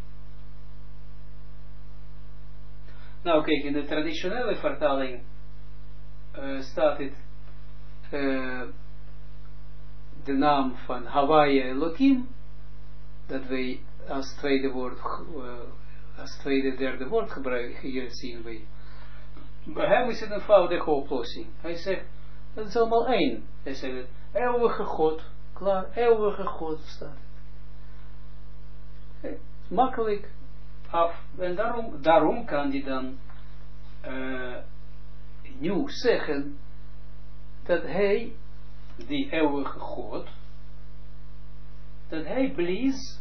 Nou kijk, in de traditionele vertaling staat het de naam van Hawaii Elohim, dat wij als tweede woord, als tweede, derde woord gebruiken, hier zien wij. Bij hem is het een eenvoudige oplossing. Hij zegt, dat is allemaal één. Hij zegt, eeuwige God, klaar, eeuwige God staat het. Makkelijk af. En daarom kan hij dan nu zeggen, dat hij, die eeuwige God, dat hij blies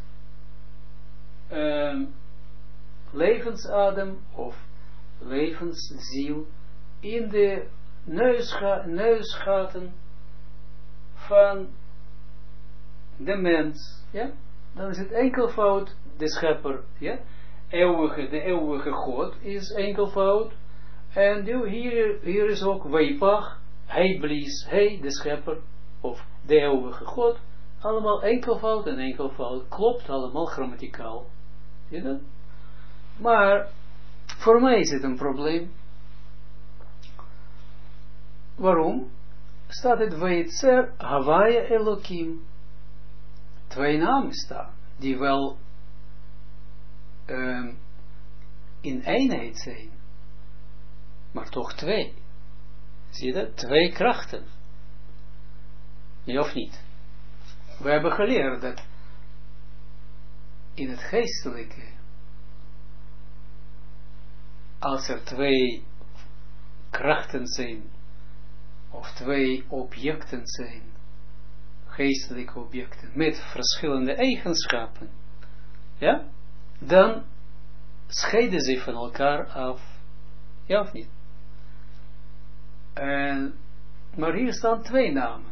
levensadem of levensziel in de neusgaten van de mens. Ja? Dan is het enkelvoud de schepper. Ja? De eeuwige God is enkelvoud. En hier is ook Vayipach. Hij blies, hij, de schepper, of de eeuwige God, allemaal enkelvoud en enkelvoud, klopt allemaal grammaticaal. Zie je dat? Maar, voor mij is het een probleem. Waarom? Staat het Vayitzer Hawaii Elohim. Twee namen staan, die wel in eenheid zijn, maar toch twee. Zie je dat? Twee krachten. Ja of niet? We hebben geleerd dat in het geestelijke, als er twee krachten zijn, of twee objecten zijn, geestelijke objecten, met verschillende eigenschappen, ja, dan scheiden ze van elkaar af. Ja of niet? Maar hier staan twee namen.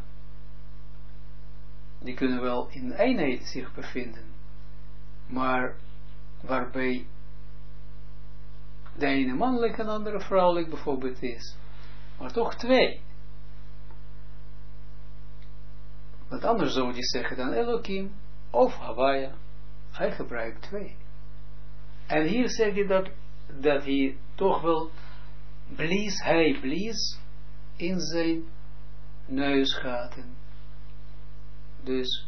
Die kunnen wel in eenheid zich bevinden. Maar waarbij de ene mannelijk en de andere vrouwelijk bijvoorbeeld is. Maar toch twee. Want anders zou die zeggen dan Elohim of Hawaii. Hij gebruikt twee. En hier zegt hij dat hij toch wel hij blies in zijn neusgaten. Dus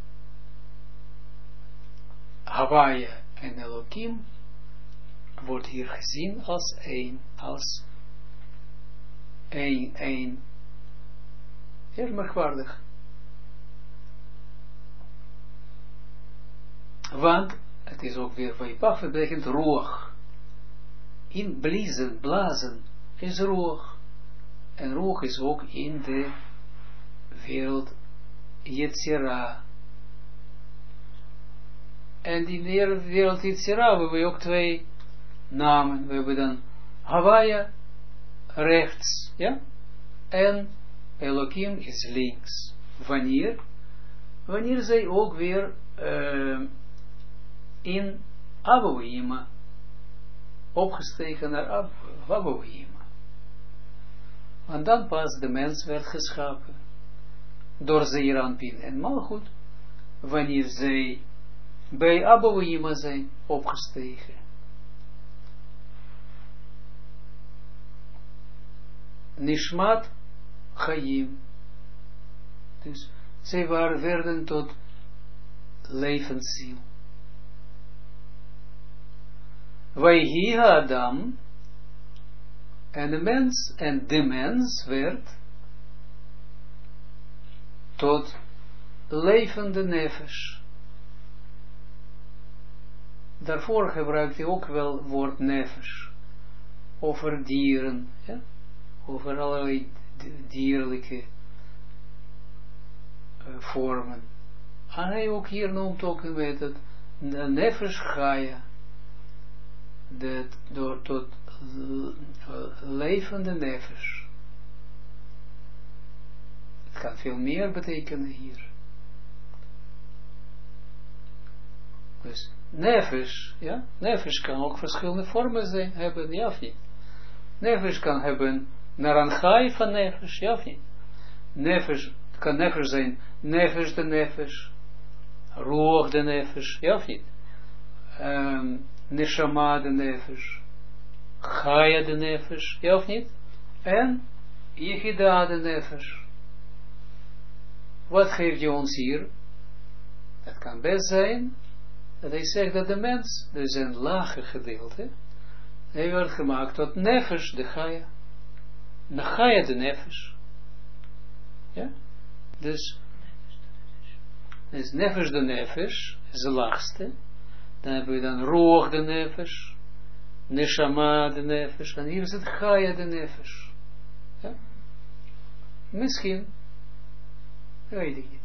Hawaii en Elohim wordt hier gezien als één, heel merkwaardig. Want het is ook weer Vayipach betekent roog. In blazen is roog. En roog is ook in de wereld Yetzira. En in de wereld Yetzira hebben we ook twee namen. We hebben dan Hawaii rechts, ja? En Elohim is links. Wanneer? Wanneer zij ook weer in Abouhima opgestegen naar Abouhima. Want dan pas de mens werd geschapen door Zeir Anpin en Malchut, wanneer zij bij Abouhima zijn opgestegen. Nishmat Chaim. Dus zij werden tot levensziel. Vayhi Adam, en de mens werd tot levende nefesh. daarvoor gebruikt hij ook wel het woord nefesh. Over dieren, ja? Over allerlei dierlijke vormen. En hij ook hier noemt ook met het nefesh chaya. Door tot levende nefesh. Het kan veel meer betekenen hier. Dus nefesh, ja, nefesh kan ook verschillende vormen zijn, hebben, ja of niet? Nefesh kan hebben naar een chai van nefesh, ja of niet? Nefesh kan nefesh zijn, nefesh de nefesh, roog de nefesh, ja of niet? Neshama de nefesh, chaya de nefesh, ja of niet? En Yechida de nefesh. Wat geeft je ons hier? Het kan best zijn dat hij zegt dat de mens, dus een lager gedeelte, hij wordt gemaakt tot nefesh de chaya. Chaya de nefesh. Ja? Dus nefesh de nefesh is de laagste. Dan hebben we dan roog de nefesh, neshama de nefesh, en hier is het chaya de nefesh. Ja? Misschien, weet ik niet.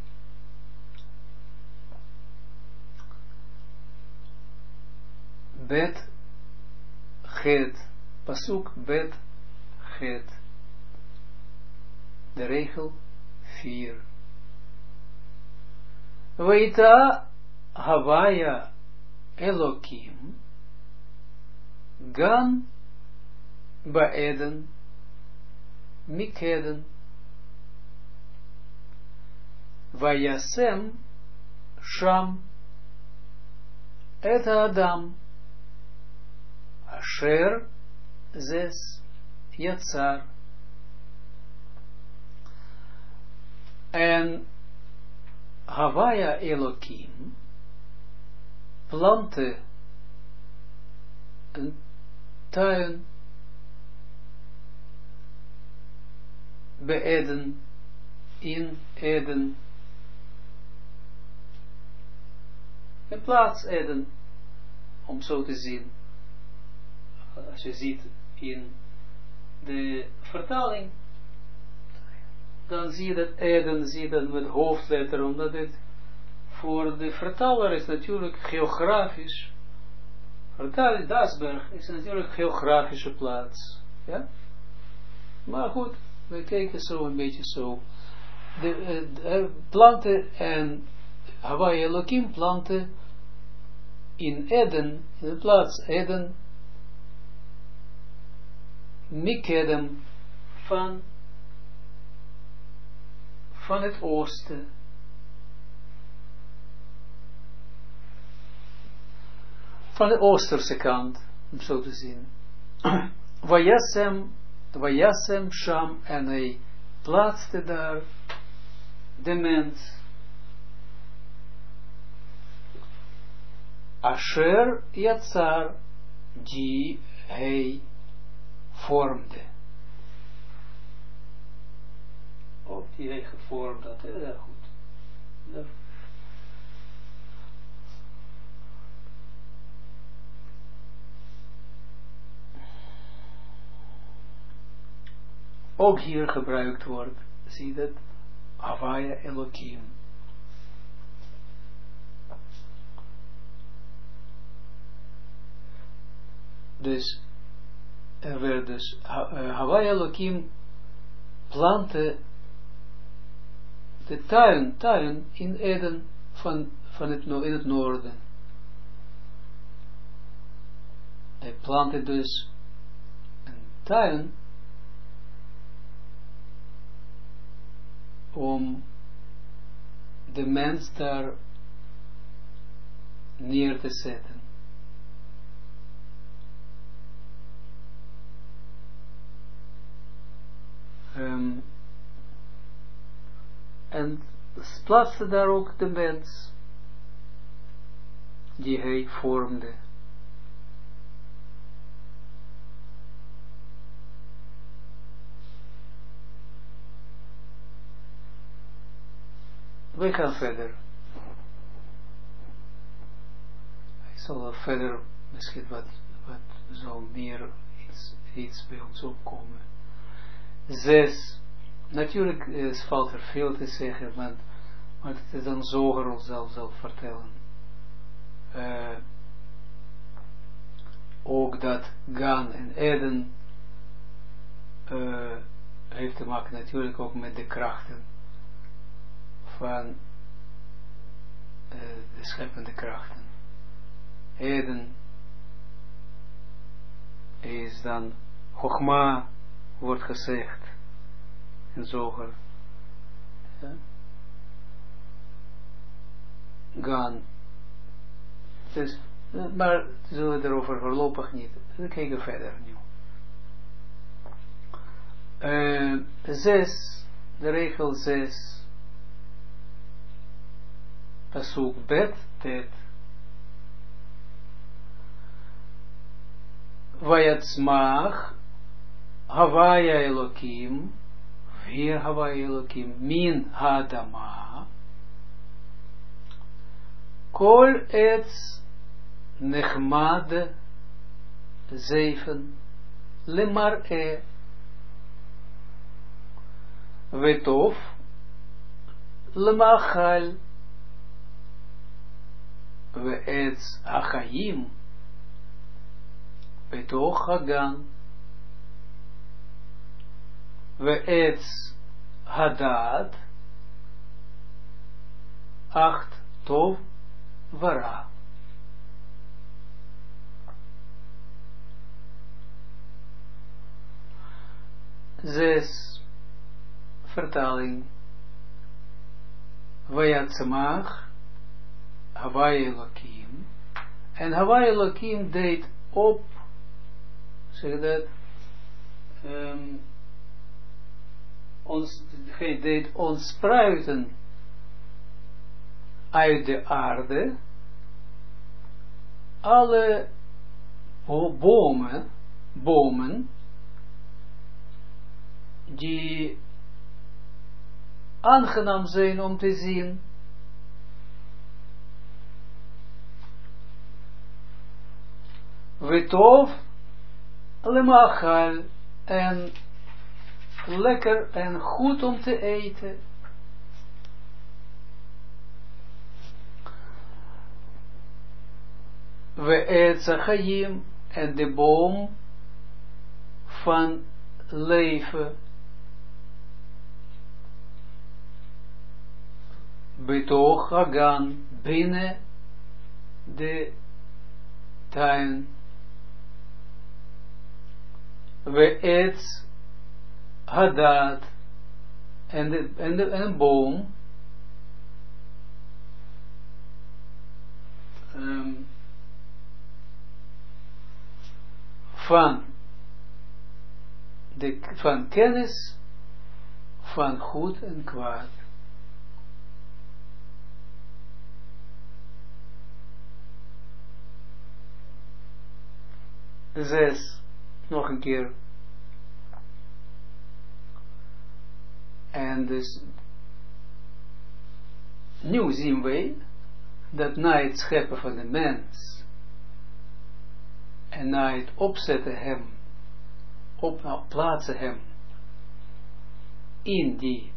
Bet het, pasuk bet het, de regel 4. Weita Havaya Elokim Gan Baeden Mikeden Vayasem Sham Et Adam Asher Zes Yatsar. En Havaya Elokim plantte een tuin bij Eden, in Eden, in plaats Eden, om zo te zien, als je ziet in de vertaling, dan zie je dat Eden, zie je dat met hoofdletter, omdat het voor de vertaler is natuurlijk geografisch. Vertaling Dasberg is natuurlijk een geografische plaats. Ja? Maar goed, we kijken zo een beetje zo. De planten en Hawaii Elohim planten in Eden, in de plaats Eden, Mikedem van het oosten. Van de oosterse kant, om zo te zien. Vayasem Sham, en hij plaatste daar de mens. Asher Yatsar, die hij vormde. Of die hij gevormd had, heel goed. Ja. Ook hier gebruikt wordt, zie je dat, Havaya Elohim. Dus, er werd dus, Havaya Elohim plantte de tuin in Eden in het noorden. Hij plantte dus een tuin om de mens daar neer te zetten. En plaatste daar ook de mens die hij vormde. We gaan verder. Hij is zal wel verder misschien wat zo meer iets bij ons opkomen. 6. Natuurlijk valt er veel te zeggen, maar het is dan Zoger ons zal vertellen. Ook dat Gan en Eden heeft te maken natuurlijk ook met de krachten van de scheppende krachten. Eden is dan Chogma, wordt gezegd in Zoger. Ja? Gan. Dus, maar zullen we erover voorlopig niet. We kijken verder nu. 6, de regel 6. Pasuk bet tet. Vayatzmach Havaya Elokim, weer Havaya Elokim, min Hadama, Kol Etz Nechmad 7, Lemar'e, Vetov, Lemachal, Ve'etz Achayim, Betoch Hagan, Ve'etz Hadat 8 Tov Vara. Zes vertaling. Vayatzmach Havaya Elokim. En Havaya Elokim deed op, zeg dat, deed ons spruiten uit de aarde alle bomen die aangenaam zijn om te zien. Vetov lemachal, en lekker en goed om te eten. Ve'etz Achayim, en de boom van leven. Betoch Hagan, binnen de tuin. Ve'etz Hadat, en een boom van kennis van goed en kwaad. Zes, nog een keer. En dus nu zien wij dat na het scheppen van de mens en na het opzetten hem, plaatsen hem in die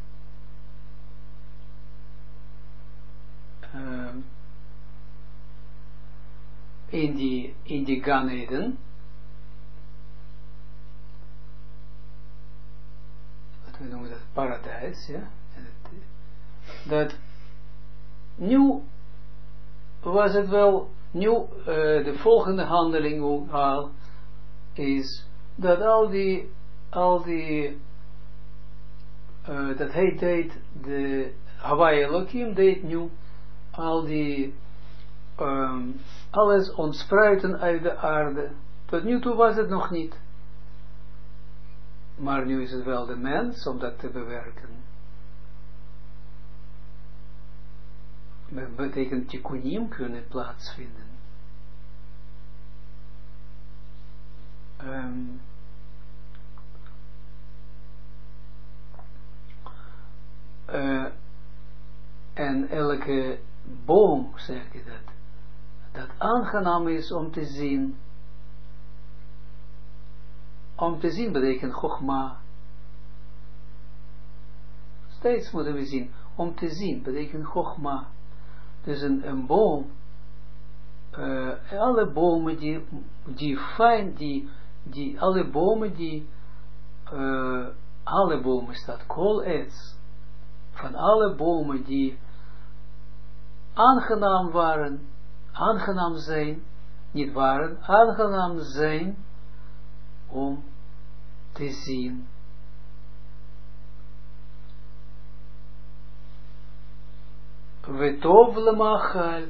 in die Gan Eden, we noemen dat paradijs, ja, dat nu was het wel, nu de volgende handeling is dat dat hij deed, de Havaya Elokim deed nu al die alles ontspruiten uit de aarde. Tot nu toe was het nog niet. Maar nu is het wel de mens om dat te bewerken. Dat betekent tikkunim kunnen plaatsvinden. En elke boom, zeg je dat, dat aangenaam is om te zien. Om te zien betekent Chogma. Steeds moeten we zien. Om te zien betekent Chogma. Dus een boom, alle bomen die fijn, alle bomen alle bomen staat, kol ets, van alle bomen die aangenaam waren, aangenaam zijn, niet waren, aangenaam zijn, om te zien. Vetov lemachal.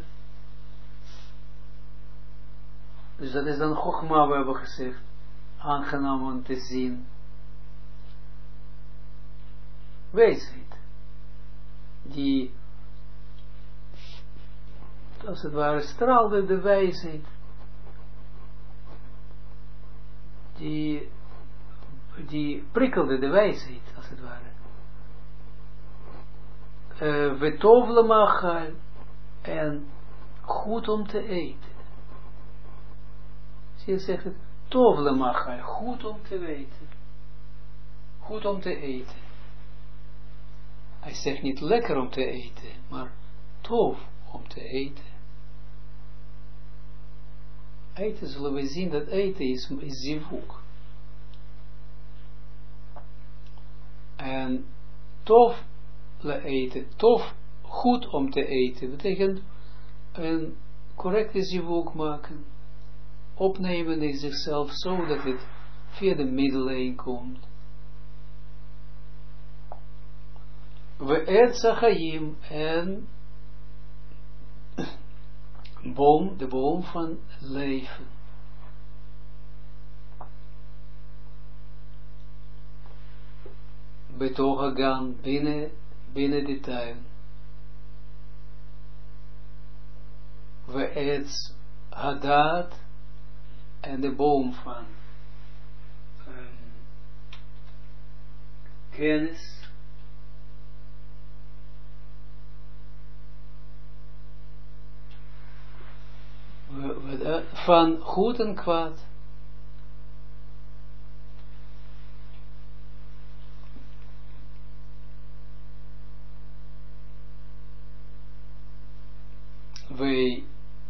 Dus dat is dan Chogma, we hebben gezegd, aangenaam om te zien. Wijsheid, die, als het ware, straalde de wijsheid, die prikkelde de wijsheid, als het ware. Vetov lemachal, en goed om te eten. Zie je, zegt het, tov lemachal, goed om te weten, goed om te eten. Hij zegt niet lekker om te eten, maar tof om te eten. Eten zullen we zien dat eten is zivuk. En tof eten, tof goed om te eten, betekent een correcte zivuk maken. Opnemen in zichzelf, zodat het via de middellijn komt. We etzachayim en boom, de boom van leven. Betogagan binnen de tuin. We etz hadat en de boom van kennis. Van goed en kwaad. Wij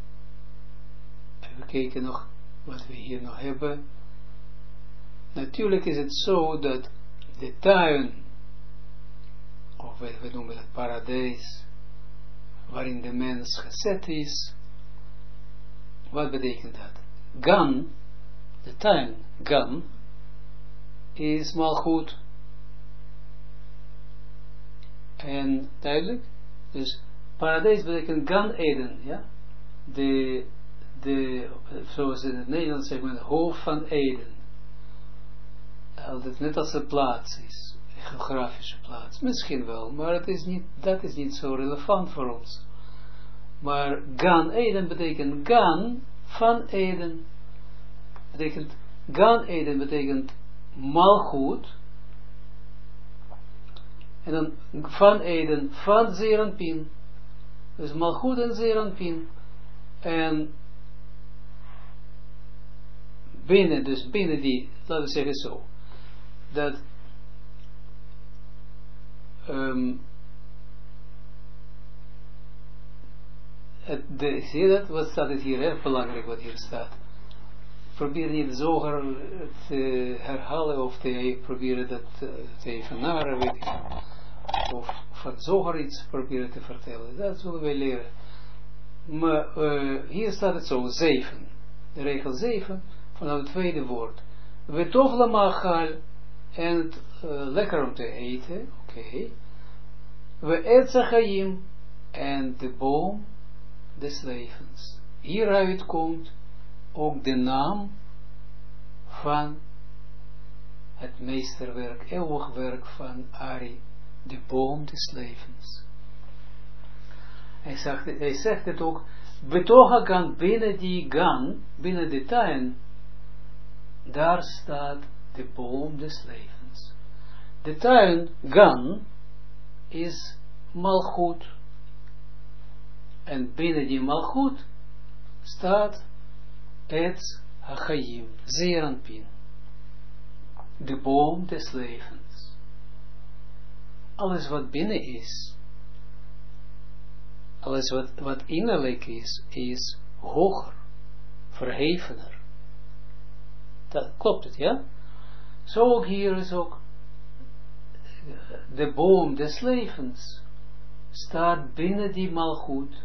even kijken nog wat we hier nog hebben. Natuurlijk is het zo dat de tuin, of we noemen het paradijs, waarin de mens gezet is. Wat betekent dat? Gan, de tuin, Gan, is malchut. En duidelijk? Dus paradijs betekent Gan Eden, ja? Zoals in het Nederlands zegt men, hoofd van Eden. Altijd net als de plaats is, een geografische plaats. Misschien wel, maar dat is niet zo relevant voor ons. Maar Gan Eden betekent Gan van Eden. Gan Eden betekent malchut. En dan van Eden, van Zeranpin. Dus malchut en Zeranpin. En binnen die, laten we zeggen zo. Dat zie je dat? Wat staat het hier? Erg belangrijk wat hier staat. Probeer niet zoger te herhalen of te proberen dat te evenaren, weet ik. Of van zoger iets proberen te vertellen. Dat zullen wij leren. Maar hier staat het zo, 7. De regel 7 van het tweede woord. Vetov lemachal, en het lekker om te eten, oké. We etzachayim, en de boom des levens. Hieruit komt ook de naam van het meesterwerk, eeuwig werk van Ari, de boom des levens. Hij zegt het ook, betogagan binnen die gan, binnen de tuin, daar staat de boom des levens. De tuin, gan, is malchut. En binnen die malchut staat et hachayim, zeeranpin, de boom des levens. Alles wat binnen is, alles wat innerlijk is hoger, verhevener. Dat klopt het, ja? Zo ook hier is ook de boom des levens staat binnen die malgoed.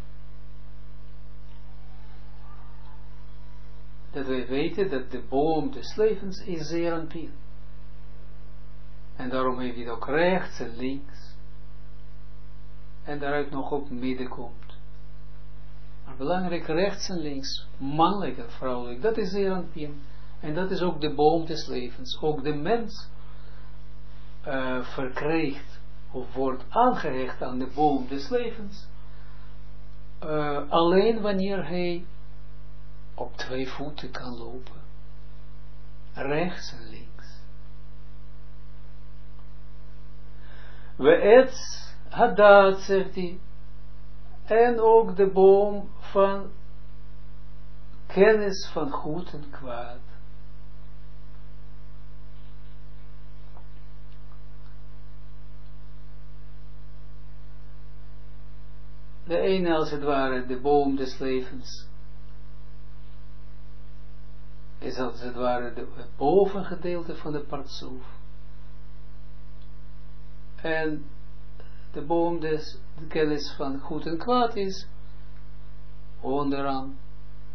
Dat wij weten dat de boom des levens is zeeranpin. En daarom heeft hij ook rechts en links. En daaruit nog op midden komt. Maar belangrijk rechts en links, mannelijk en vrouwelijk, dat is zeeranpin. En dat is ook de boom des levens. Ook de mens verkrijgt of wordt aangehecht aan de boom des levens. Alleen wanneer hij op 2 voeten kan lopen. Rechts en links. We et hadat, zegt hij. En ook de boom van kennis van goed en kwaad. De ene als het ware, de boom des levens, is als het ware het bovengedeelte van de partsoef. En de boom des de kennis van goed en kwaad is onderaan.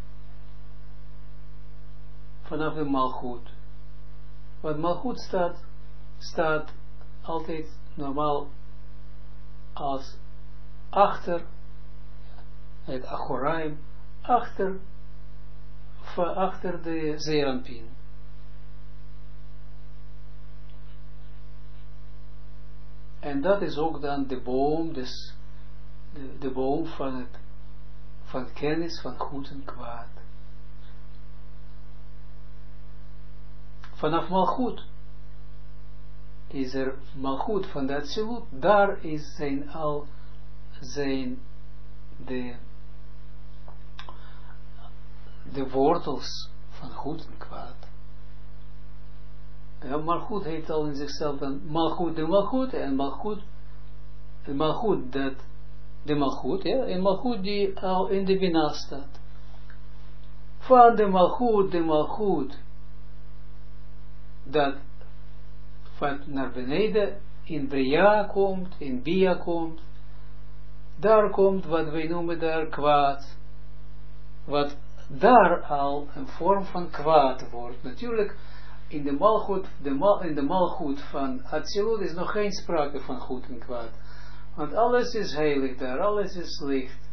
Vanaf de malgoed. Wat malgoed staat altijd normaal als achter het achoraim, achter de zeeranpin. En dat is ook dan de boom, dus de boom van kennis van goed en kwaad. Vanaf malgoed is er malgoed van dat absoluut, daar is zijn de wortels van goed en kwaad. Ja, malgoed heeft al in zichzelf dan malgoed de malgoed en malgoed dat de malgoed, ja, en malgoed die al in de bina staat. Van de malgoed dat van naar beneden in Bria komt, in Bia komt, daar komt wat wij noemen daar kwaad, wat daar al een vorm van kwaad wordt. Natuurlijk, in de malgoed van Atsilut is nog geen sprake van goed en kwaad. Want alles is heilig daar, alles is licht.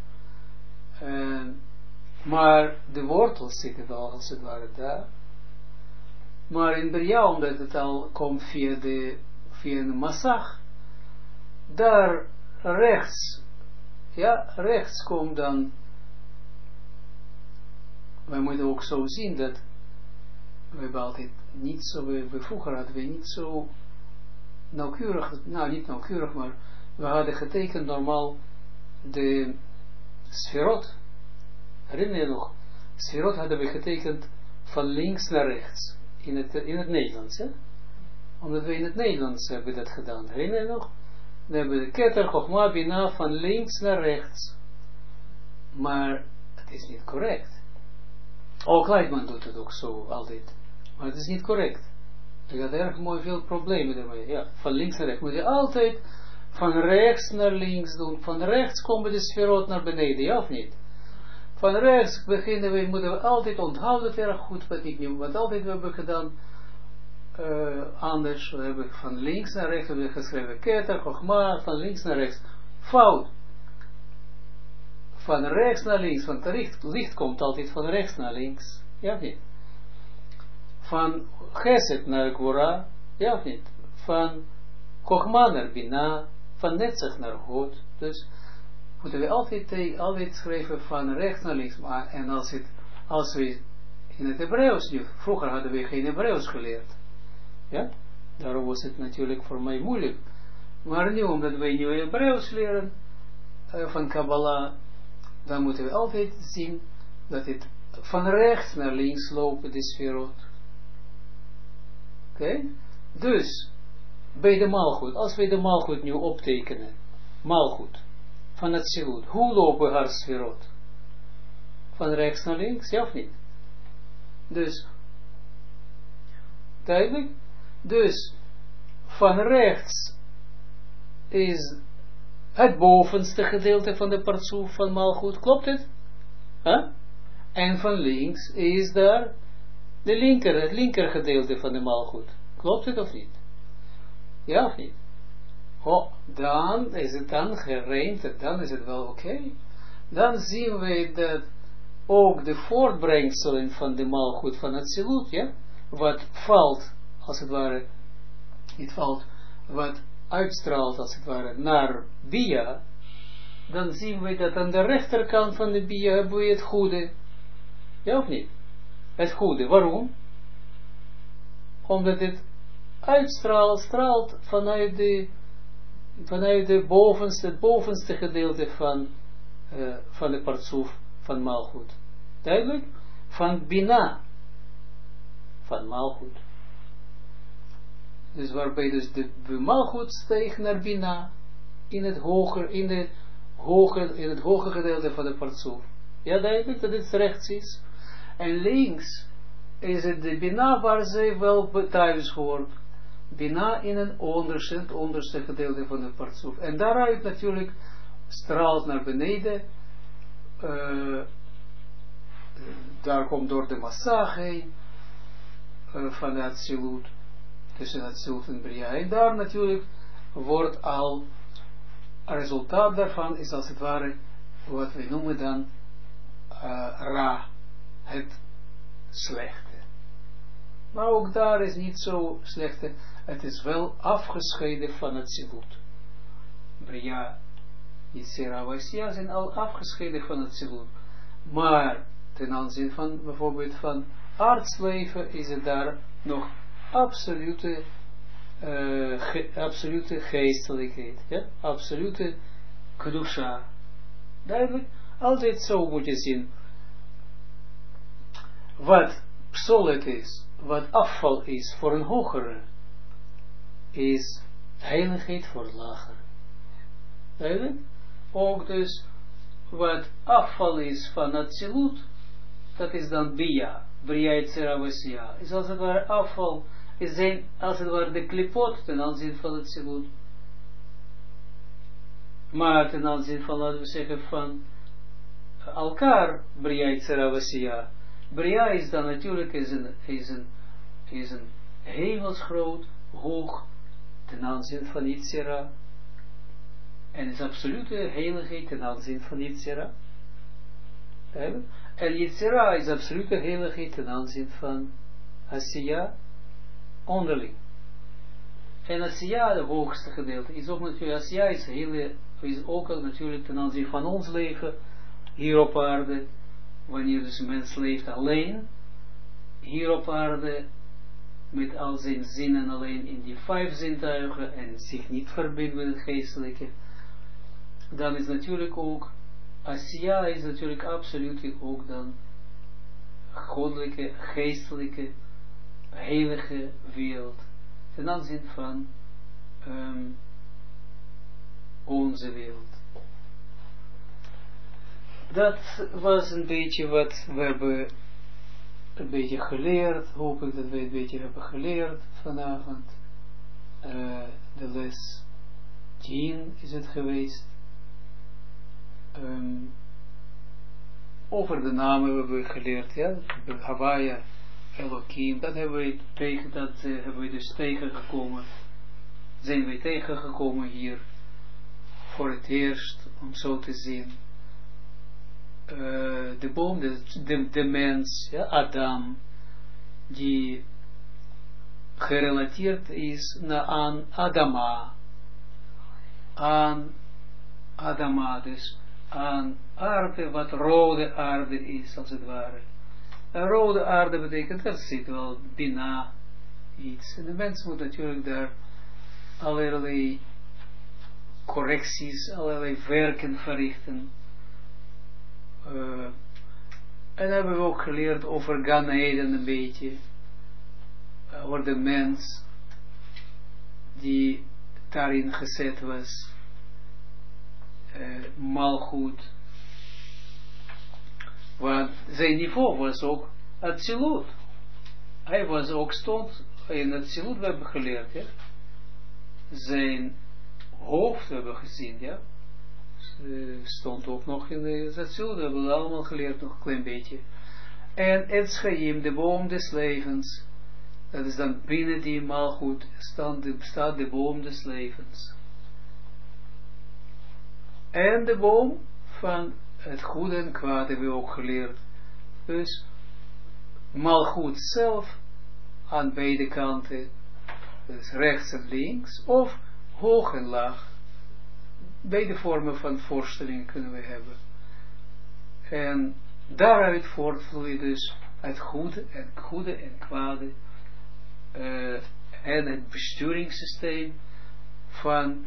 Maar de wortels zitten al als het ware daar. Maar in Bria, omdat het al komt via een massag, daar rechts, ja, rechts komt dan, wij moeten ook zo zien dat, we hebben altijd niet zo, vroeger hadden we niet zo nauwkeurig, nou niet nauwkeurig, maar we hadden getekend normaal de sferot, herinner je nog, sferot hadden we getekend van links naar rechts, in het Nederlands, hè? Omdat we in het Nederlands hebben dat gedaan, herinner je nog? Dan hebben we de keter, Chochma, Bina van links naar rechts, maar het is niet correct. Ook Leidman doet het ook zo altijd. Maar het is niet correct. Je had erg mooi veel problemen daarmee. Ja, van links naar rechts moet je altijd van rechts naar links doen. Van rechts komen de sferot naar beneden, ja of niet? Van rechts beginnen we, moeten we altijd onthouden het erg goed wat ik nu, wat altijd we hebben gedaan. Anders, we hebben van links naar rechts hebben we geschreven keter, Chochma, van links naar rechts. Fout. Van rechts naar links, want het licht komt altijd van rechts naar links, ja of niet? Van Geset naar Gvora, ja of niet? Van Chochma naar Bina, van Netzach naar God. Dus moeten we altijd schrijven van rechts naar links. Maar, en als we in het Hebreeuws nu, vroeger hadden we geen Hebreeuws geleerd. Ja? Daarom was het natuurlijk voor mij moeilijk. Maar nu, omdat wij nu Hebreeuws leren van Kabbalah, dan moeten we altijd zien dat het van rechts naar links lopen, de sferot. Oké? Dus, bij de maalgoed, als wij de maalgoed nu optekenen, maalgoed, van het Atsilut, hoe lopen haar sferot? Van rechts naar links, ja of niet? Dus, duidelijk? Dus, van rechts is het bovenste gedeelte van de partsoef van maalgoed, klopt het? Huh? En van links is daar het linker gedeelte van de maalgoed. Klopt het of niet? Ja of niet? Oh, dan is het dan gereend, dan is het wel oké. Dan zien we dat ook de voortbrengselen van de maalgoed van het Atsilut, ja, wat valt, als het ware, niet valt, wat uitstraalt, als het ware, naar Bia, dan zien we dat aan de rechterkant van de Bia hebben we het goede. Ja of niet? Het goede. Waarom? Omdat het straalt vanuit het bovenste gedeelte van de partsoef van maalgoed. Duidelijk? Van Bina. Van maalgoed. Dus waarbij dus de maalgoed steeg naar Bina in het hoger gedeelte van de partsoef. Ja, duidelijk dat het rechts is. En links is het de Bina waar zij wel thuis hoort. Bina in het onderste gedeelte van de partsoef. En daaruit natuurlijk straalt naar beneden. Daar komt door de massage heen van het Atsilut. Tussen het Atsilut en Bria. En daar natuurlijk wordt al resultaat daarvan is als het ware wat we noemen dan Ra, het slechte. Maar ook daar is niet zo slechte, het is wel afgescheiden van het Atsilut. Bria, Yetzira, Vasya zijn al afgescheiden van het Atsilut. Maar ten aanzien van bijvoorbeeld van aardsleven is het daar nog absolute geestelijkheid, ja? Absolute kedusha. Duidelijk, altijd zo moet je zien. Wat psolet is, wat afval is voor een hogere, is heiligheid voor lager. Duidelijk? Ook dus, wat afval is van Atsilut, dat is dan Bia, Bria Yetzira Vasya, is als het ware afval, is zijn als het ware de klipot ten aanzien van het Atsilut. Maar ten aanzien van, laten we zeggen, van elkaar, Bria Yetzira Vasya, Bria is dan natuurlijk is een hemelsgroot, hoog, ten aanzien van Yetzira. En is absolute heiligheid ten aanzien van Yetzira. En Yetzira is absolute heiligheid ten aanzien van Asiya onderling. En Asiya, de hoogste gedeelte, is ook natuurlijk, Asiya is ook natuurlijk ten aanzien van ons leven, hier op aarde, wanneer dus een mens leeft alleen, hier op aarde, met al zijn zinnen alleen in die 5 zintuigen, en zich niet verbindt met het geestelijke, dan is natuurlijk ook, Asiya is natuurlijk absoluut ook dan goddelijke, geestelijke, heilige wereld, ten aanzien van onze wereld. Dat was een beetje wat we hebben een beetje geleerd, hoop ik dat we een beetje hebben geleerd vanavond. De les 10 is het geweest. Over de namen hebben we geleerd, ja, Hawaii, Elohim, dat hebben we dus tegengekomen, zijn we tegengekomen hier, voor het eerst, om zo te zien, de boom, de mens, ja, Adam, die gerelateerd is aan Adama, dus aan aarde, wat rode aarde is, als het ware. En rode aarde betekent, dat zit wel bina iets. En de mens moet natuurlijk daar allerlei correcties, allerlei werken verrichten. En hebben we ook geleerd over Gan Eden een beetje. Over de mens die daarin gezet was. Malchut. Want zijn niveau was ook Atsilut. Hij was ook stond in Atsilut, we hebben geleerd. Ja? Zijn hoofd hebben we gezien. Ja? Stond ook nog in de Atsilut. We hebben het allemaal geleerd, nog een klein beetje. En Etz Chaim, de boom des levens. Dat is dan binnen die Malchut staat de boom des levens. En de boom van het goede en kwaad hebben we ook geleerd. Dus Malchut zelf aan beide kanten. Dus rechts en links. Of hoog en laag. Beide vormen van voorstelling kunnen we hebben. En daaruit voortvloeit dus het goede en kwade. En het besturingssysteem van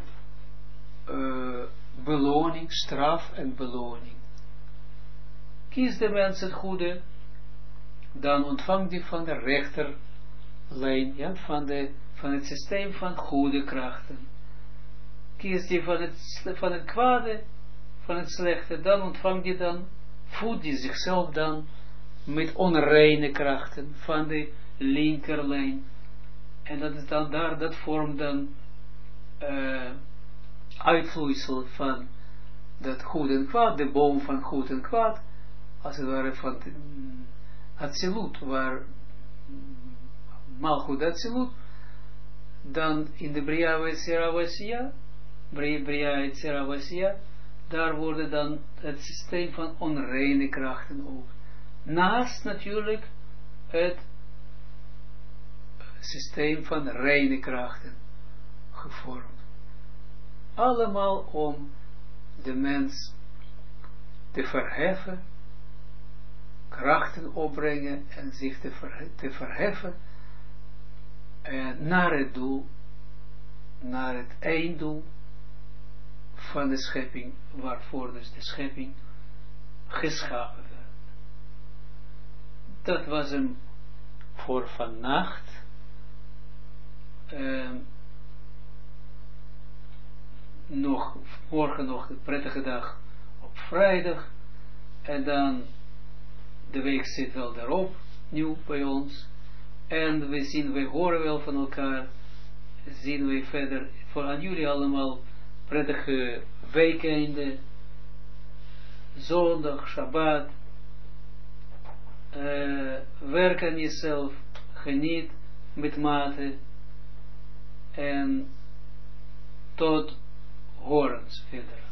beloning, straf en beloning. Kies de mens het goede, dan ontvangt hij van de rechterlijn, ja, van het systeem van goede krachten. Kies die van het kwade, van het slechte, dan ontvangt hij dan, voedt hij zichzelf dan met onreine krachten van de linkerlijn. En dat is dan daar, dat vormt dan uitvloeisel van dat goed en kwaad, de boom van goed en kwaad, als het ware van Atsilut, waar Malchut Atsilut, dan in de Bria Yetzira Vasiya, daar worden dan het systeem van onreine krachten ook. Naast natuurlijk het systeem van reine krachten gevormd. Allemaal om de mens te verheffen, krachten opbrengen en zich te verheffen naar het doel, naar het einddoel van de schepping, waarvoor dus de schepping geschapen werd. Dat was hem voor vannacht. Morgen nog een prettige dag op vrijdag. En dan de week zit wel daarop, nieuw bij ons. En we horen wel van elkaar. Zien we verder voor aan jullie allemaal prettige weekenden. Zondag, Shabbat. Werk aan jezelf. Geniet met mate. En tot horens verder.